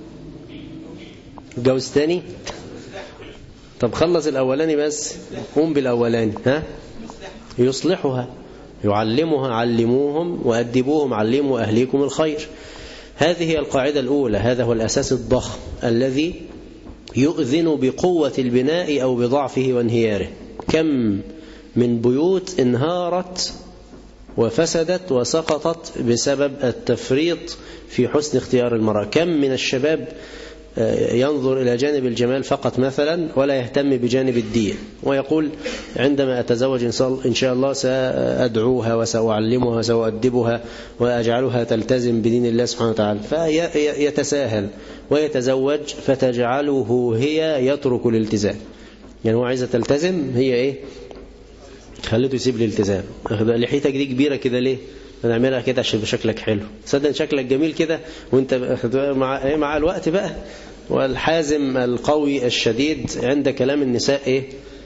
اتجوز تاني؟ طب خلص الأولاني بس، قوم بالأولاني. يصلحها، يعلمها. علموهم وأدبوهم. علموا أهليكم الخير. هذه هي القاعدة الأولى. هذا هو الأساس الضخم الذي يؤذن بقوة البناء أو بضعفه وانهياره. كم من بيوت انهارت وفسدت وسقطت بسبب التفريط في حسن اختيار المرأة. كم من الشباب ينظر إلى جانب الجمال فقط مثلا ولا يهتم بجانب الدين، ويقول عندما أتزوج إن شاء الله سأدعوها وسأعلمها وسأؤدبها وأجعلها تلتزم بدين الله سبحانه وتعالى، فيتساهل ويتزوج فتجعله هي يترك الالتزام. يعني هو عايزة تلتزم، هي إيه؟ خليته يسيب الالتزام. لحيتك دي كبيرة كده ليه؟ نعملها كده عشان بشكلك حلو. صدق شكلك جميل كده، وانت مع الوقت بقى والحازم القوي الشديد عند كلام النساء إيه؟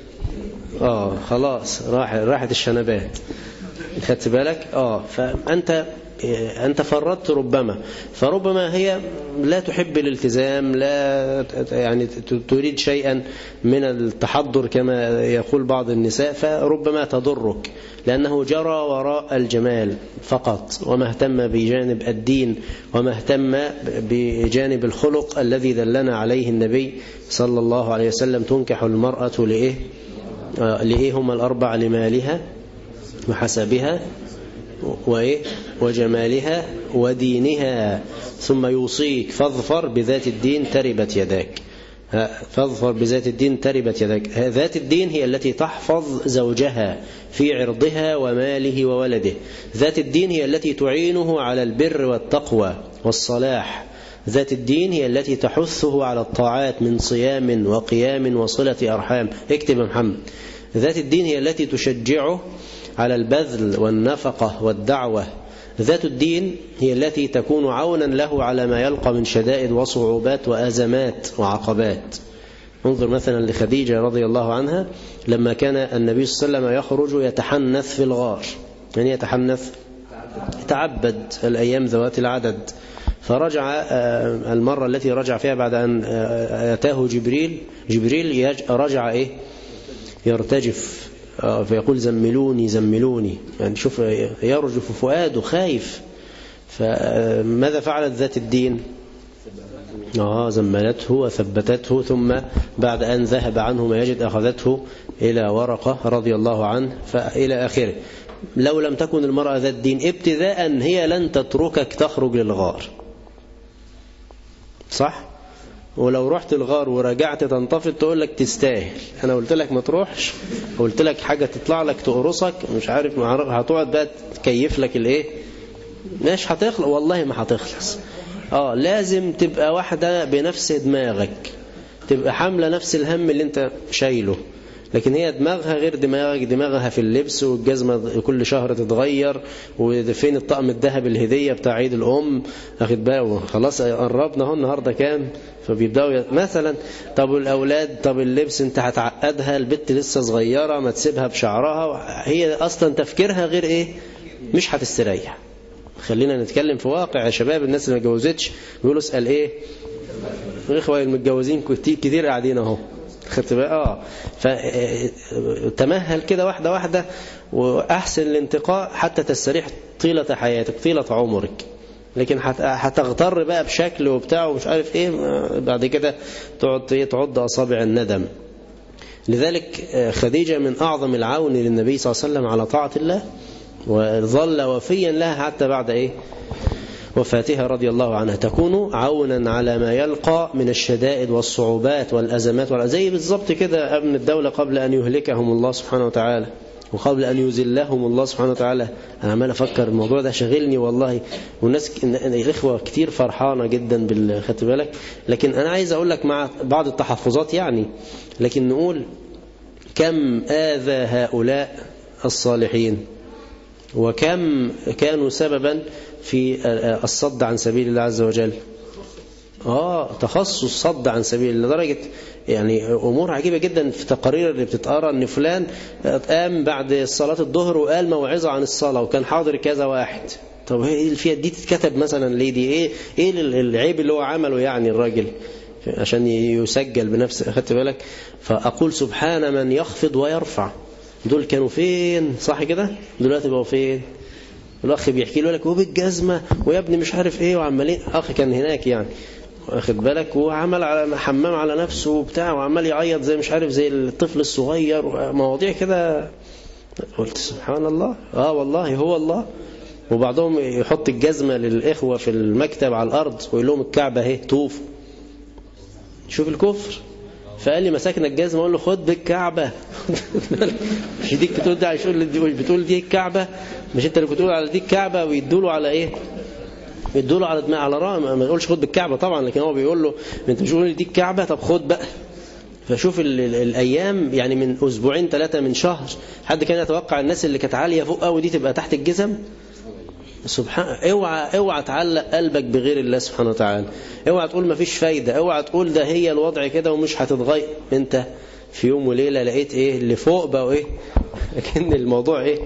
خلاص راحت الشنبات. خدت بالك؟ فأنت فرطت فربما هي لا تحب الالتزام، لا يعني تريد شيئا من التحضر كما يقول بعض النساء، فربما تضرك لأنه جرى وراء الجمال فقط، وما اهتم بجانب الدين وما اهتم بجانب الخلق الذي دلنا عليه النبي صلى الله عليه وسلم. تنكح المرأة لإيه هم الأربع: لمالها وحسبها وجمالها ودينها، ثم يوصيك فاظفر بذات الدين تربت يداك. فاظفر بذات الدين تربت يداك. ذات الدين هي التي تحفظ زوجها في عرضها وماله وولده. ذات الدين هي التي تعينه على البر والتقوى والصلاح. ذات الدين هي التي تحثه على الطاعات من صيام وقيام وصلة أرحام. اكتب يا محمد. ذات الدين هي التي تشجعه على البذل والنفقة والدعوة. ذات الدين هي التي تكون عونا له على ما يلقى من شدائد وصعوبات وأزمات وعقبات. انظر مثلا لخديجة رضي الله عنها لما كان النبي صلى الله عليه وسلم يخرج يتحنث في الغار. يعني يتحنث، يتعبد الأيام ذوات العدد. فرجع المرة التي رجع فيها بعد أن أتاه جبريل رجع يرتجف، فيقول زملوني زملوني، يعني شوف يرجف فؤاده خايف. فماذا فعلت ذات الدين؟ زملته وثبتته، ثم بعد أن ذهب عنه ما يجد أخذته إلى ورقة رضي الله عنه فإلى آخره. لو لم تكن المرأة ذات دين ابتداء هي لن تتركك تخرج للغار، صح؟ ولو رحت الغار ورجعت تنتفض تقول لك تستاهل، انا قلت لك ما تروحش، قلت لك حاجة تطلع لك تقرصك مش عارف، هتقعد بقى تكيف لك مش هتخلص، والله ما هتخلص. لازم تبقى واحدة بنفس دماغك، تبقى حاملة نفس الهم اللي انت شايله. لكن هي دماغها غير دماغك، دماغها في اللبس والجزمة كل شهر تتغير، وفين الطقم الذهب الهدية بتاع عيد الأم، أخد بالك خلاص قربنا اهو النهاردة كام، فبيبدأوا مثلا طب الأولاد، طب اللبس انت هتعقدها، البت لسه صغيرة ما تسيبها بشعرها، هي أصلا تفكيرها غير مش هتستريح. خلينا نتكلم في واقع يا شباب. الناس اللي ما اتجوزتش بيقولوا اسأل الإخوة المتجوزين كتير قاعدين اهو، خدت بقى فتمهل كده واحدة واحدة، وأحسن الانتقاء حتى تستريح طيلة حياتك طيلة عمرك. لكن هتغتر بقى بشكل وبتاع ومش عارف بعد كده تقعد تعض أصابع الندم. لذلك خديجة من أعظم العون للنبي صلى الله عليه وسلم على طاعة الله، وظل وفيا لها حتى بعد وفاتها رضي الله عنها. تكون عونا على ما يلقى من الشدائد والصعوبات والأزمات، زي بالضبط كده أمن الدولة قبل أن يهلكهم الله سبحانه وتعالى، وقبل أن يذلهم الله سبحانه وتعالى. أنا عمال أفكر الموضوع ده شغلني والله، والناس الإخوة كتير فرحانة جدا خدت بالك. لكن أنا عايز أقول لك مع بعض التحفظات لكن نقول كم آذى هؤلاء الصالحين، وكم كانوا سببا في الصد عن سبيل الله عز وجل. تخصص صد عن سبيل الله، لدرجة أمور عجيبة جدا في تقارير اللي بتتقرأ أن فلان قام بعد صلاة الظهر وقال موعظة عن الصلاة وكان حاضر كذا واحد. طب ايه فيها دي تتكتب مثلا ليه؟ دي ايه العيب اللي هو عمله الراجل عشان يسجل بنفسه؟ أخدت بالك؟ فأقول سبحان من يخفض ويرفع. دول كانوا فين؟ صح كده؟ دلوقتي بقوا فين؟ الأخ بيحكي له لك وبالجزمة ويا ابني مش عارف وعمالين. أخ كان هناك واخد بالك، وعمل على حمام على نفسه وبتاع، وعمال يعيط زي مش عارف زي الطفل الصغير، مواضيع كده. قلت سبحان الله. والله هو الله. وبعضهم يحط الجزمة للإخوة في المكتب على الأرض ويقول لهم الكعبة طوف. شوف الكفر. فقال لي مساكنا الجزمة، اقول له خد بالكعبة. مش ديك بتقول دي عشان بتقول دي الكعبة، مش انت اللي بتقول على دي الكعبة، ويدوله على يدوله على دماغ على رأم. ما يقولش خد بالكعبة طبعا، لكن هو بيقول له انت مش بتقول دي الكعبة، طب خد بقى. فشوف الأيام من أسبوعين 3 من شهر، حد كان يتوقع الناس اللي كانت عالية فوق قوي دي تبقى تحت الجزم؟ سبحان، اوعى تعلق قلبك بغير الله سبحانه وتعالى، اوعى تقول ما فيش فايدة، اوعى تقول ده هي الوضع كده ومش هتتغير. انت في يوم وليلة لقيت ايه اللي فوق بقى ايه، لكن الموضوع ايه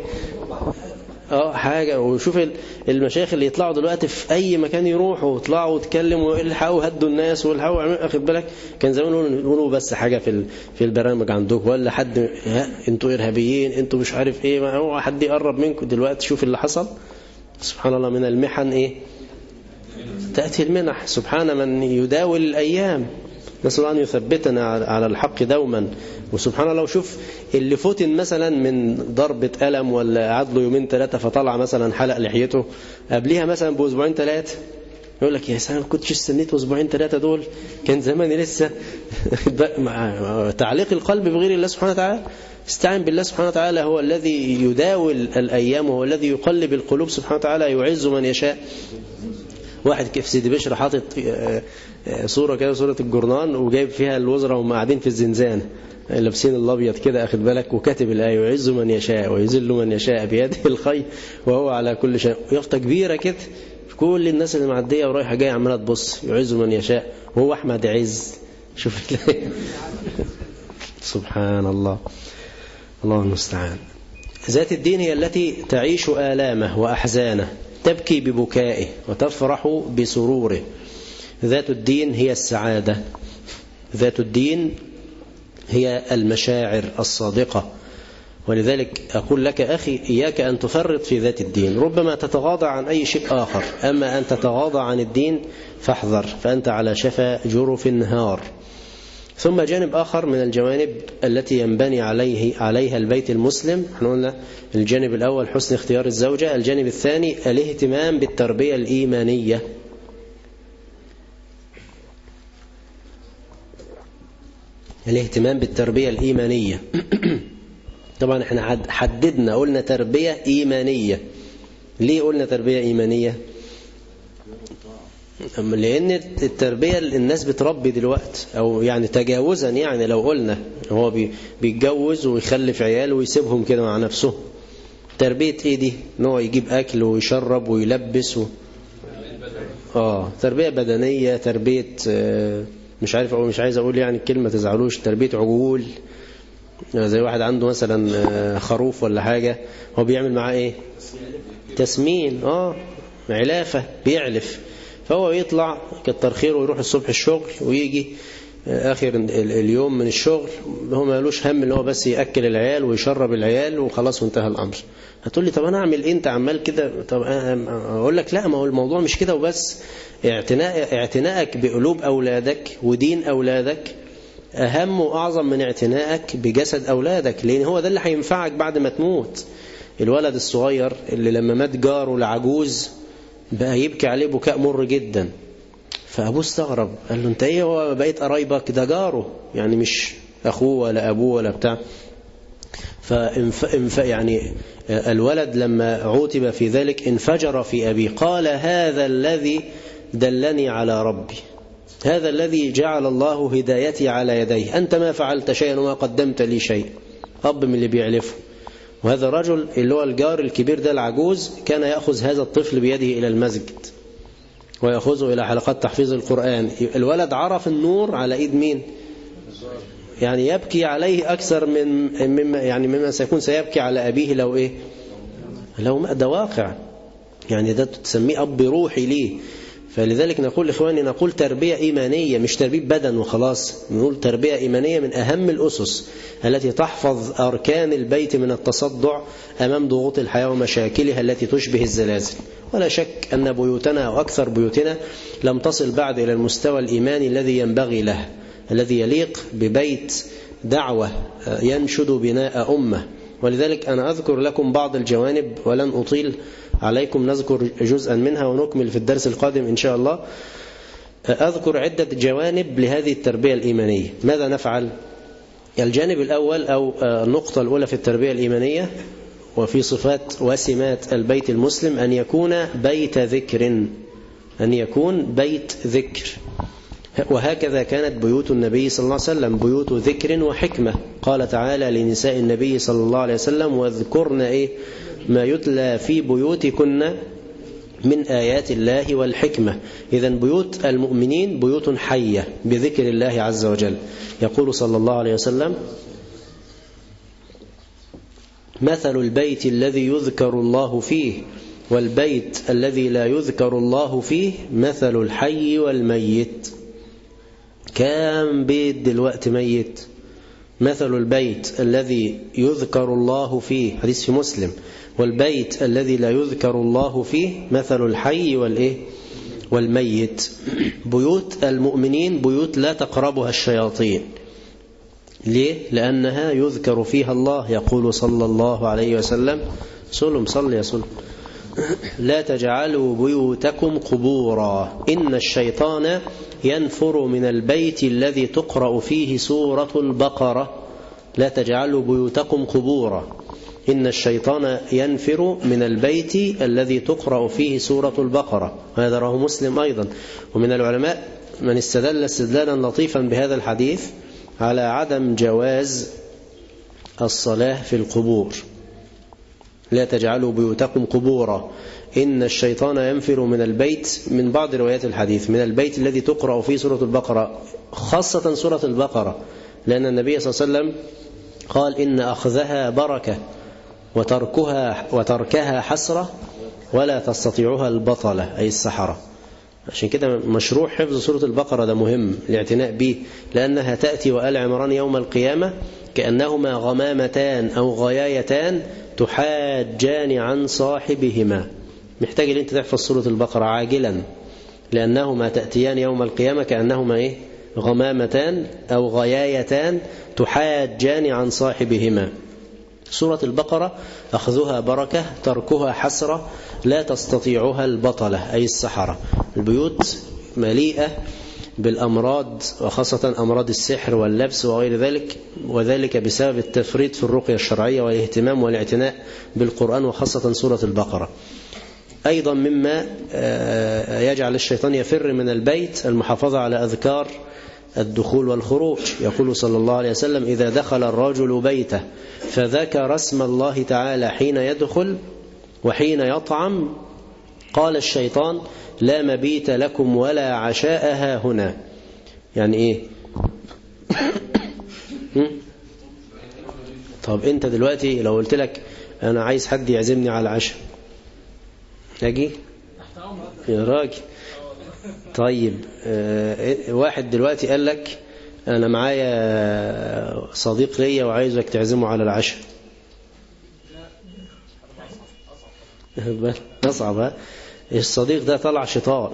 حاجة. وشوف المشايخ اللي يطلعوا دلوقتي في اي مكان يروحوا ويطلعوا ويتكلموا ويلحقوا هدوا الناس والحقوا، اخد بالك كان زمان يقولوا بس حاجة في البرامج عندكم، ولا حد انتوا ارهابيين، انتوا مش عارف ايه، ما هو حد يقرب منكم. دلوقتي شوف اللي حصل، سبحان الله، من المحن ايه تأتي المنح. سبحان من يداول الأيام، نسأل الله أن يثبتنا على الحق دوما. وسبحان الله، وشوف اللي فتن مثلا من ضربة ألم ولا قعد له يومين ثلاثة فطلع مثلا حلق لحيته، قبليها مثلا بأسبوعين ثلاثة يقول لك يا سلام كنتش استنيت أسبوعين ثلاثة دول، كان زماني لسه. تعليق القلب بغير الله سبحانه وتعالى. استعن بالله سبحانه وتعالى، هو الذي يداول الأيام وهو الذي يقلب القلوب سبحانه وتعالى، يعز من يشاء. واحد كيف سيدي بشر حاطط صورة كده، صورة الجرنان، وجايب فيها الوزراء وهم قاعدين في الزنزانة لابسين الابيض كده، اخد بالك، وكاتب الآية يعز من يشاء ويذل من يشاء بيده الخير وهو على كل شيء. يافطة كبيرة كده، كل الناس اللي معدية ورايحة جاية عمالة تبص، يعز من يشاء وهو أحمد عز. شوف سبحان الله، الله المستعان. ذات الدين هي التي تعيش آلامه وأحزانه، تبكي ببكائه وتفرح بسروره. ذات الدين هي السعادة، ذات الدين هي المشاعر الصادقة. ولذلك أقول لك أخي إياك أن تفرط في ذات الدين، ربما تتغاضى عن أي شيء آخر، أما أن تتغاضى عن الدين فاحذر، فأنت على شفا جرف النهار. ثم جانب آخر من الجوانب التي ينبني عليها البيت المسلم، احنا قلنا الجانب الأول حسن اختيار الزوجة، الجانب الثاني الاهتمام بالتربية الإيمانية. الاهتمام بالتربية الإيمانية. طبعا احنا حددنا قلنا تربية إيمانية. ليه قلنا تربية إيمانية؟ لأن التربية الناس بتربي دلوقتي، أو يعني تجاوزا، يعني لو قلنا هو بيتجوز ويخلف عيال ويسيبهم كده مع نفسه، تربية ايه دي؟ ان هو يجيب أكل ويشرب ويلبس تربية بدنية، تربية مش عارف، أو مش عايز أقول يعني الكلمة تزعلوش، تربية عجول. زي واحد عنده مثلا خروف ولا حاجة، هو بيعمل معاه ايه؟ تسمين، علافة، بيعلف. فهو يطلع كتر خيره ويروح الصبح الشغل، ويجي آخر اليوم من الشغل هو ما لوش هم ان هو بس يأكل العيال ويشرب العيال وخلاص وانتهى الأمر. هتقول لي طب أنا أعمل إيه؟ أنت عمال كده. طب أقول لك لا، ما هو الموضوع مش كده وبس. اعتنائك بقلوب أولادك ودين أولادك أهم وأعظم من اعتنائك بجسد أولادك، لأن هو ده اللي هينفعك بعد ما تموت. الولد الصغير اللي لما مات جاره لعجوز بقى يبكي عليه بكاء مر جدا، فأبوه استغرب، قال له انت ايه، هو بقيت قرايبك؟ ده جاره، يعني مش أخوه ولا أبوه ولا بتاع. يعني الولد لما عوتب في ذلك انفجر في أبيه، قال هذا الذي دلني على ربي، هذا الذي جعل الله هدايتي على يديه، أنت ما فعلت شيئا وما قدمت لي شيء. أب من اللي بيعلفه. وهذا الرجل اللي هو الجار الكبير ده العجوز كان يأخذ هذا الطفل بيده إلى المسجد ويأخذه إلى حلقات تحفيظ القرآن. الولد عرف النور على إيد مين؟ يعني يبكي عليه أكثر مما سيكون سيبكي على أبيه لو إيه؟ لو ما ده واقع، يعني ده تسميه أب روحي ليه. فلذلك نقول إخواني، نقول تربية إيمانية، مش تربية بدن وخلاص. نقول تربية إيمانية من أهم الأسس التي تحفظ أركان البيت من التصدع أمام ضغوط الحياة ومشاكلها التي تشبه الزلازل. ولا شك أن بيوتنا أو أكثر بيوتنا لم تصل بعد إلى المستوى الإيماني الذي ينبغي له، الذي يليق ببيت دعوة ينشد بناء أمة. ولذلك أنا أذكر لكم بعض الجوانب ولن أطيل عليكم، نذكر جزءا منها ونكمل في الدرس القادم إن شاء الله. أذكر عدة جوانب لهذه التربية الإيمانية. ماذا نفعل؟ الجانب الأول أو النقطة الأولى في التربية الإيمانية وفي صفات وسمات البيت المسلم أن يكون بيت ذكر، أن يكون بيت ذكر. وهكذا كانت بيوت النبي صلى الله عليه وسلم، بيوت ذكر وحكمة. قال تعالى لنساء النبي صلى الله عليه وسلم واذكرن ما يتلى في بيوتكن من آيات الله والحكمة. إذن بيوت المؤمنين بيوت حية بذكر الله عز وجل. يقول صلى الله عليه وسلم: مثل البيت الذي يذكر الله فيه والبيت الذي لا يذكر الله فيه مثل الحي والميت. كام بيت دلوقتي ميت؟ مثل البيت الذي يذكر الله فيه، حديث في مسلم، والبيت الذي لا يذكر الله فيه مثل الحي والميت. بيوت المؤمنين بيوت لا تقربها الشياطين. ليه؟ لأنها يذكر فيها الله. يقول صلى الله عليه وسلم: صلي يا سلم، لا تجعلوا بيوتكم قبورا إن الشيطان ينفر من البيت الذي تقرأ فيه سورة البقرة. لا تجعلوا بيوتكم قبورا إن الشيطان ينفر من البيت الذي تقرأ فيه سورة البقرة. هذا رواه مسلم أيضا. ومن العلماء من استدل استدلالا لطيفا بهذا الحديث على عدم جواز الصلاة في القبور. لا تجعلوا بيوتكم قبورا إن الشيطان ينفر من البيت، من بعض روايات الحديث، من البيت الذي تقرأ فيه سورة البقرة، خاصة سورة البقرة، لأن النبي صلى الله عليه وسلم قال: إن أخذها بركة وتركها حسرة ولا تستطيعها البطلة، أي السحرة. عشان كده مشروع حفظ سورة البقرة، ده مهم الاعتناء به، لأنها تأتي وآل عمران يوم القيامة كأنهما غمامتان أو غيايتان تحاجان عن صاحبهما. محتاج ان انت تحفظ سورة البقرة عاجلا، لأنهما تأتيان يوم القيامة كأنهما غمامتان أو غيايتان تحاجان عن صاحبهما. سورة البقرة أخذها بركة، تركها حسرة، لا تستطيعها البطلة، أي السحرة. البيوت مليئة بالأمراض، وخاصة أمراض السحر واللبس وغير ذلك، وذلك بسبب التفريط في الرقية الشرعية والاهتمام والاعتناء بالقرآن، وخاصة سورة البقرة. أيضا مما يجعل الشيطان يفر من البيت المحافظة على أذكار الدخول والخروج. يقول صلى الله عليه وسلم: إذا دخل الرجل بيته فذكر اسم الله تعالى حين يدخل وحين يطعم قال الشيطان: لا مبيت لكم ولا عشاء ها هنا. يعني إيه؟ طب أنت دلوقتي لو قلت لك أنا عايز حد يعزمني على عشاء، أجي يا راجل؟ طيب واحد دلوقتي قال لك أنا معايا صديق ليا وعايزك تعزمه على العشاء، أصعب. الصديق ده طلع شيطان.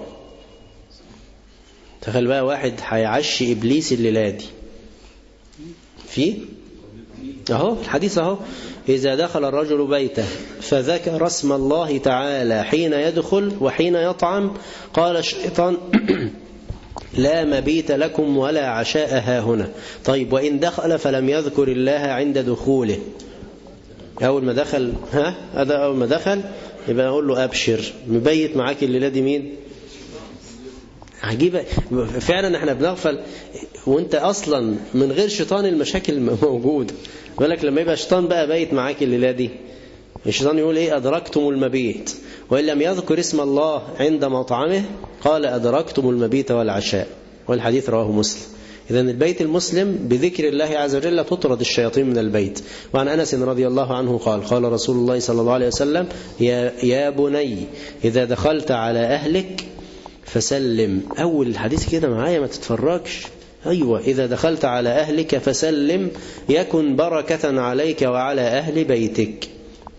تخيل بقى واحد هيعشي إبليس الليلة دي. في أهو الحديث أهو: إذا دخل الرجل بيته فذكر اسم الله تعالى حين يدخل وحين يطعم قال الشيطان: لا مبيت لكم ولا عشاء ها هنا. طيب وإن دخل فلم يذكر الله عند دخوله، أول ما دخل هذا أول ما دخل يبقى أقول له: أبشر، مبيت معاك الليلة دي مين؟ عجيبة فعلا. احنا بنغفل وانت أصلا من غير شيطان المشاكل موجودة. بالك لما يبقى شيطان بقى بيت معاك الليلة دي، الشيطان يقول إيه؟ أدركتم المبيت. وإن لم يذكر اسم الله عند مطعمه قال: أدركتم المبيت والعشاء. والحديث رواه مسلم. إذن البيت المسلم بذكر الله عز وجل تطرد الشياطين من البيت. وعن أنس رضي الله عنه قال رسول الله صلى الله عليه وسلم: يا بني إذا دخلت على أهلك فسلم. أول الحديث كده معايا ما تتفرجش. أيوة، إذا دخلت على أهلك فسلم يكن بركة عليك وعلى أهل بيتك.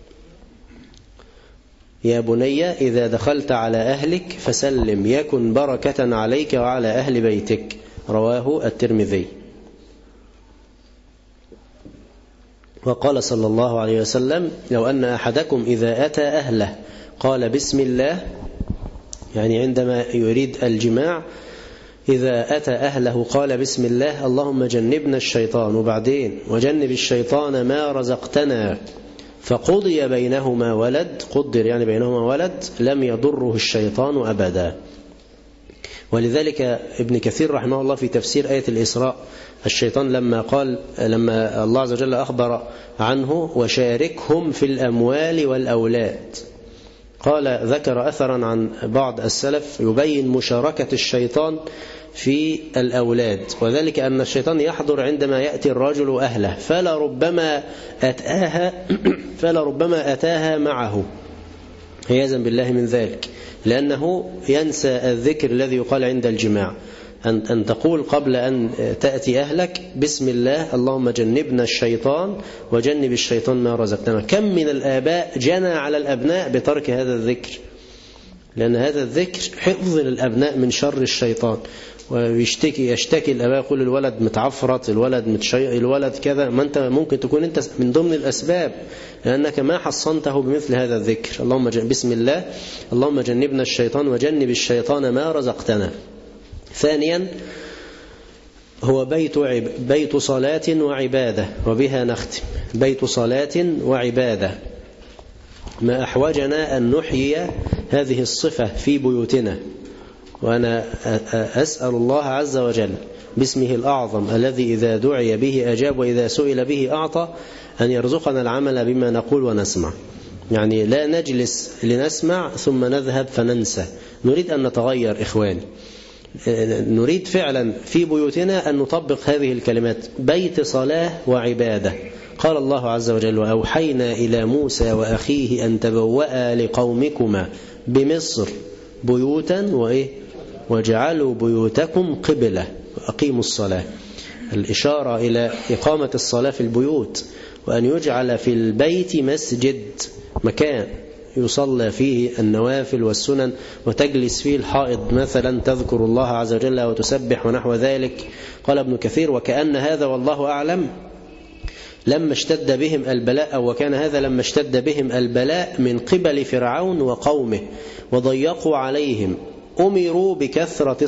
يا بني إذا دخلت على أهلك فسلم يكن بركة عليك وعلى أهل بيتك. رواه الترمذي. وقال صلى الله عليه وسلم: لو أن أحدكم إذا أتى أهله قال بسم الله، يعني عندما يريد الجماع إذا أتى أهله قال بسم الله: اللهم جنبنا الشيطان، وبعدين وجنب الشيطان ما رزقتنا، فقضي بينهما ولد، قدر يعني بينهما ولد، لم يضره الشيطان أبدا. ولذلك ابن كثير رحمه الله في تفسير آية الإسراء: الشيطان لما الله عز وجل أخبر عنه: وشاركهم في الأموال والأولاد، قال ذكر أثرا عن بعض السلف يبين مشاركة الشيطان في الأولاد، وذلك أن الشيطان يحضر عندما يأتي الرجل أهله فلربما أتاها معه عياذا بالله من ذلك، لأنه ينسى الذكر الذي يقال عند الجماع، أن تقول قبل أن تأتي أهلك بسم الله اللهم جنبنا الشيطان وجنب الشيطان ما رزقتنا. كم من الآباء جنى على الأبناء بترك هذا الذكر، لأن هذا الذكر حفظ للأبناء من شر الشيطان. ويشتكي الآباء يقول الولد متعفرت، الولد كذا، ما أنت ممكن تكون أنت من ضمن الأسباب، لأنك ما حصنته بمثل هذا الذكر. اللهم بسم الله اللهم جنبنا الشيطان وجنب الشيطان ما رزقتنا. ثانيا هو بيت صلاة وعبادة، وبها نختم. بيت صلاة وعبادة، ما أحوجنا أن نحيي هذه الصفة في بيوتنا. وأنا أسأل الله عز وجل باسمه الأعظم الذي إذا دعي به أجاب وإذا سئل به أعطى أن يرزقنا العمل بما نقول ونسمع. يعني لا نجلس لنسمع ثم نذهب فننسى. نريد أن نتغير إخواني، نريد فعلا في بيوتنا أن نطبق هذه الكلمات: بيت صلاة وعبادة. قال الله عز وجل: وأوحينا إلى موسى وأخيه أن تبوأ لقومكما بمصر بيوتا وجعلوا بيوتكم قبلة وأقيموا الصلاة. الإشارة إلى إقامة الصلاة في البيوت، وأن يجعل في البيت مسجد، مكان يصلى فيه النوافل والسنن، وتجلس فيه الحائض مثلا تذكر الله عز وجل وتسبح ونحو ذلك. قال ابن كثير: وكأن هذا والله أعلم لما اشتد بهم البلاء، أو وكان هذا لما اشتد بهم البلاء من قبل فرعون وقومه وضيقوا عليهم أمروا بكثرة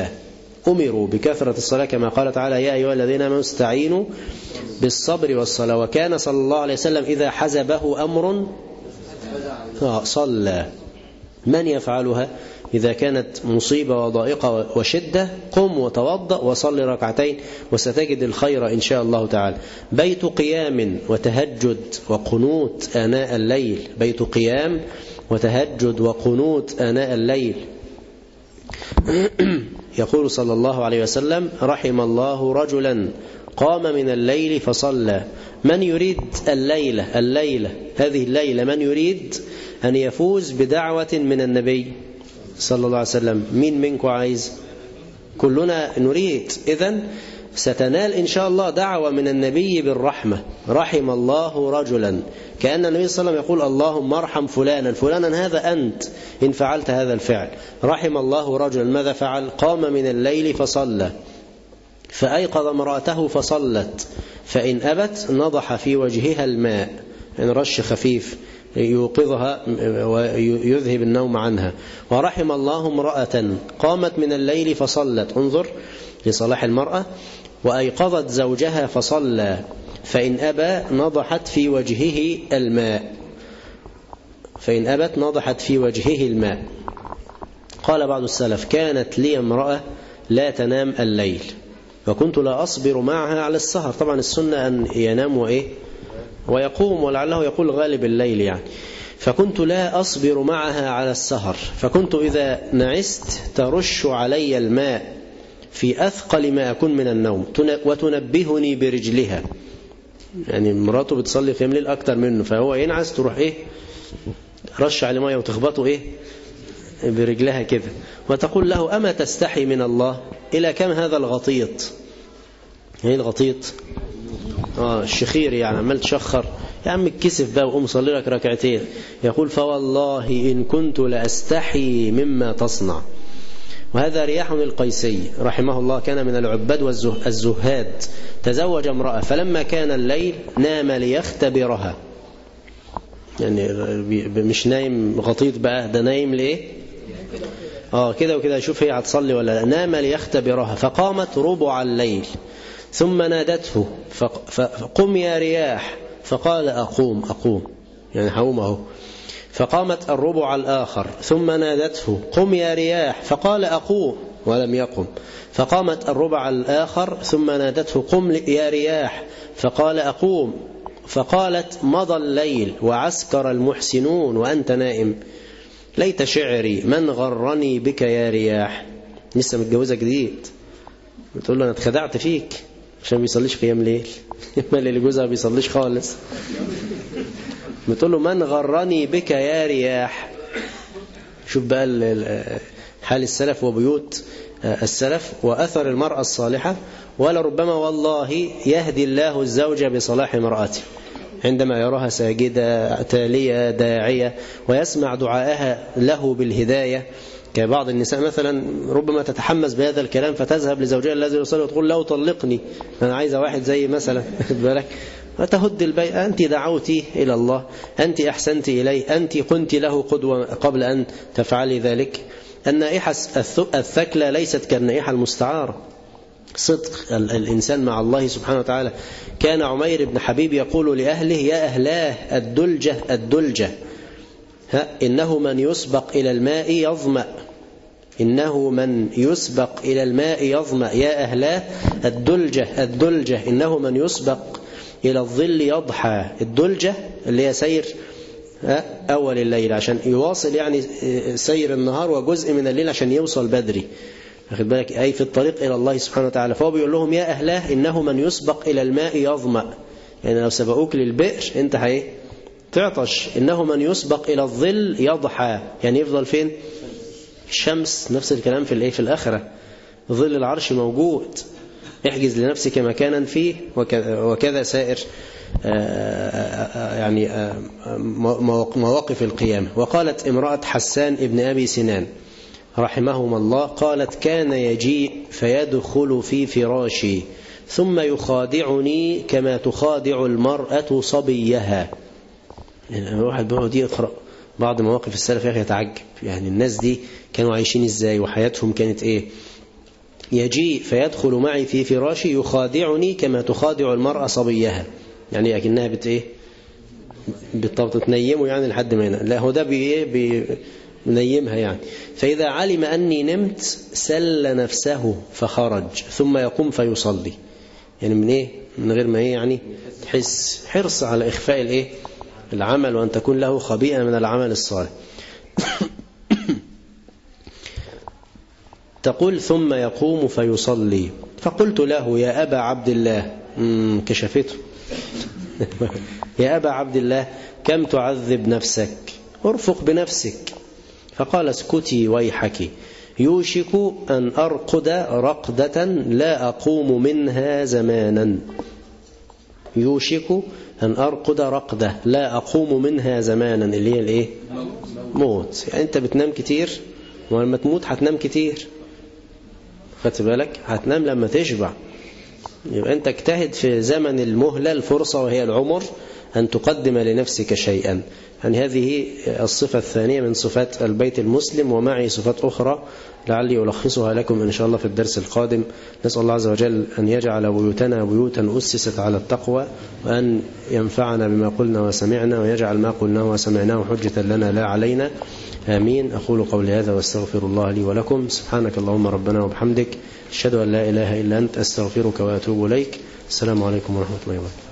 الصلاة كما قال تعالى: يا أيها الذين آمنوا استعينوا بالصبر والصلاة. وكان صلى الله عليه وسلم إذا حزبه أمر صلى. من يفعلها؟ إذا كانت مصيبة وضائقة وشدة قم وتوضأ وصل ركعتين وستجد الخير إن شاء الله تعالى. بيت قيام وتهجد وقنوت آناء الليل، بيت قيام وتهجد وقنوت آناء الليل. يقول صلى الله عليه وسلم: رحم الله رجلا قام من الليل فصلى. من يريد الليلة هذه الليلة، من يريد أن يفوز بدعوة من النبي صلى الله عليه وسلم؟ مين منكم عايز؟ كلنا نريد. إذن ستنال إن شاء الله دعوة من النبي بالرحمة. رحم الله رجلا، كأن النبي صلى الله عليه وسلم يقول: اللهم ارحم فلانا هذا أنت إن فعلت هذا الفعل. رحم الله رجلا، ماذا فعل؟ قام من الليل فصلى، فأيقظ امرأته فصلت، فإن أبت نضح في وجهها الماء، يعني رش خفيف يوقظها ويذهب النوم عنها. ورحم الله امرأة قامت من الليل فصلت، انظر لصلاح المرأة، وأيقظت زوجها فصلى، فإن أبى نضحت في وجهه الماء، فإن أبت نضحت في وجهه الماء. قال بعض السلف: كانت لي امرأة لا تنام الليل، وكنت لا أصبر معها على السهر. طبعا السنة أن ينام ويقوم، ولعله يقول غالب الليل يعني. فكنت لا أصبر معها على السهر، فكنت إذا نعست ترش علي الماء في أثقل ما أكون من النوم، وتنبهني برجلها. يعني مراته بتصلي في الليل أكتر منه، فهو ينعس تروح رش على ماء وتخبطه برجلها كده، وتقول له: أما تستحي من الله؟ إلى كم هذا الغطيط؟ الغطيط الشخير، يعني عمال تشخر، يا عم اتكسف بقى وقوم صلي لك ركعتين. يقول: فوالله إن كنت لأستحي مما تصنع. وهذا رياح القيسي رحمه الله كان من العباد والزهاد، تزوج امرأة، فلما كان الليل نام ليختبرها. يعني مش نايم غطيط بقى، ده نايم ليه كده وكده يشوف هي هتصلي ولا لا. نام ليختبرها، فقامت ربع الليل ثم نادته: فقم يا رياح، فقال: أقوم يعني هقوم أهو. فقامت الربع الآخر ثم نادته: قم يا رياح، فقال: أقوم، ولم يقم. فقامت الربع الآخر ثم نادته: قم يا رياح، فقال: أقوم. فقالت: مضى الليل وعسكر المحسنون وأنت نائم. ليت شعري من غرني بك يا رياح. لسه متجوزة جديد، بتقول له أنا اتخدعت فيك عشان ما بيصليش قيام ليل. ما اللي جوزها بيصليش خالص. بتقول له من غرني بك يا رياح. شوف بقى حال السلف وبيوت السلف وأثر المرأة الصالحة. ولربما والله يهدي الله الزوج بصلاح امرأته عندما يراها ساجدة تالية داعية ويسمع دعائها له بالهداية. كبعض النساء مثلا ربما تتحمس بهذا الكلام فتذهب لزوجها الذي يصلي وتقول له طلقني، أنا عايزة واحد زي مثلا بالك، فتهد البيت. أنت دعوتي إلى الله، أنت أحسنت إليه، أنت كنت له قدوة قبل أن تفعلي ذلك. النائحة الثكلى ليست كالنائحة المستعارة. صدق الإنسان مع الله سبحانه وتعالى. كان عمير بن حبيب يقول لأهله يا أهلاه الدلجة الدلجة، إنه من يسبق إلى الماء يظمأ، إنه من يسبق إلى الماء يظمأ، يا أهلاه الدلجة الدلجة، إنه من يسبق إلى الظل يضحى. الدلجة اللي هي سير أول الليل عشان يواصل يعني سير النهار وجزء من الليل عشان يوصل بدري، واخد بالك، أي في الطريق إلى الله سبحانه وتعالى. فهو بيقول لهم يا أهلاه إنه من يسبق إلى الماء يظمأ، يعني لو سبقوك للبئر أنت تعطش. إنه من يسبق إلى الظل يضحى، يعني يفضل فين؟ الشمس. نفس الكلام في الآخرة، ظل العرش موجود، احجز لنفسك مكانا فيه. وكذا سائر يعني مواقف القيامة. وقالت امرأة حسان ابن أبي سنان رحمهما الله، قالت كان يجيء فيدخل في فراشي ثم يخادعني كما تخادع المرأة صبيها. يعني الواحد بيقعد يقرأ بعض مواقف السلف يا أخي يتعجب، يعني الناس دي كانوا عايشين إزاي وحياتهم كانت إيه. يجيء فيدخل معي في فراشي يخادعني كما تخادع المرأة صبيها، يعني أكنها بالضبط تنيمه يعني لحد ما ينام. لا هو ده بنيمها يعني. فإذا علم أني نمت سل نفسه فخرج ثم يقوم فيصلي، يعني من غير ما يعني تحس، حرص على إخفاء العمل وأن تكون له خبيئة من العمل الصالح. تقول ثم يقوم فيصلي. فقلت له يا أبا عبد الله، كشفته يا أبا عبد الله كم تعذب نفسك، ارفق بنفسك. فقال اسكتي ويحك، يوشك أن أرقد رقدة لا أقوم منها زمانا. يوشك أن أرقد رقدة لا أقوم منها زمانا، اللي هي موت. يعني أنت بتنام كتير، ولما تموت هتنام كتير، خدت بالك، هتنام لما تشبع. يبقى أنت اجتهد في زمن المهلة الفرصة وهي العمر أن تقدم لنفسك شيئا. يعني هذه الصفة الثانية من صفات البيت المسلم، ومعي صفات أخرى لعلي ألخصها لكم إن شاء الله في الدرس القادم. نسأل الله عز وجل أن يجعل بيوتنا بيوتا أسست على التقوى، وأن ينفعنا بما قلنا وسمعنا، ويجعل ما قلناه وسمعناه حجة لنا لا علينا. آمين. أقول قولي هذا واستغفر الله لي ولكم. سبحانك اللهم ربنا وبحمدك، أشهد أن لا إله إلا أنت، أستغفرك وأتوب إليك. السلام عليكم ورحمة الله وبركاته.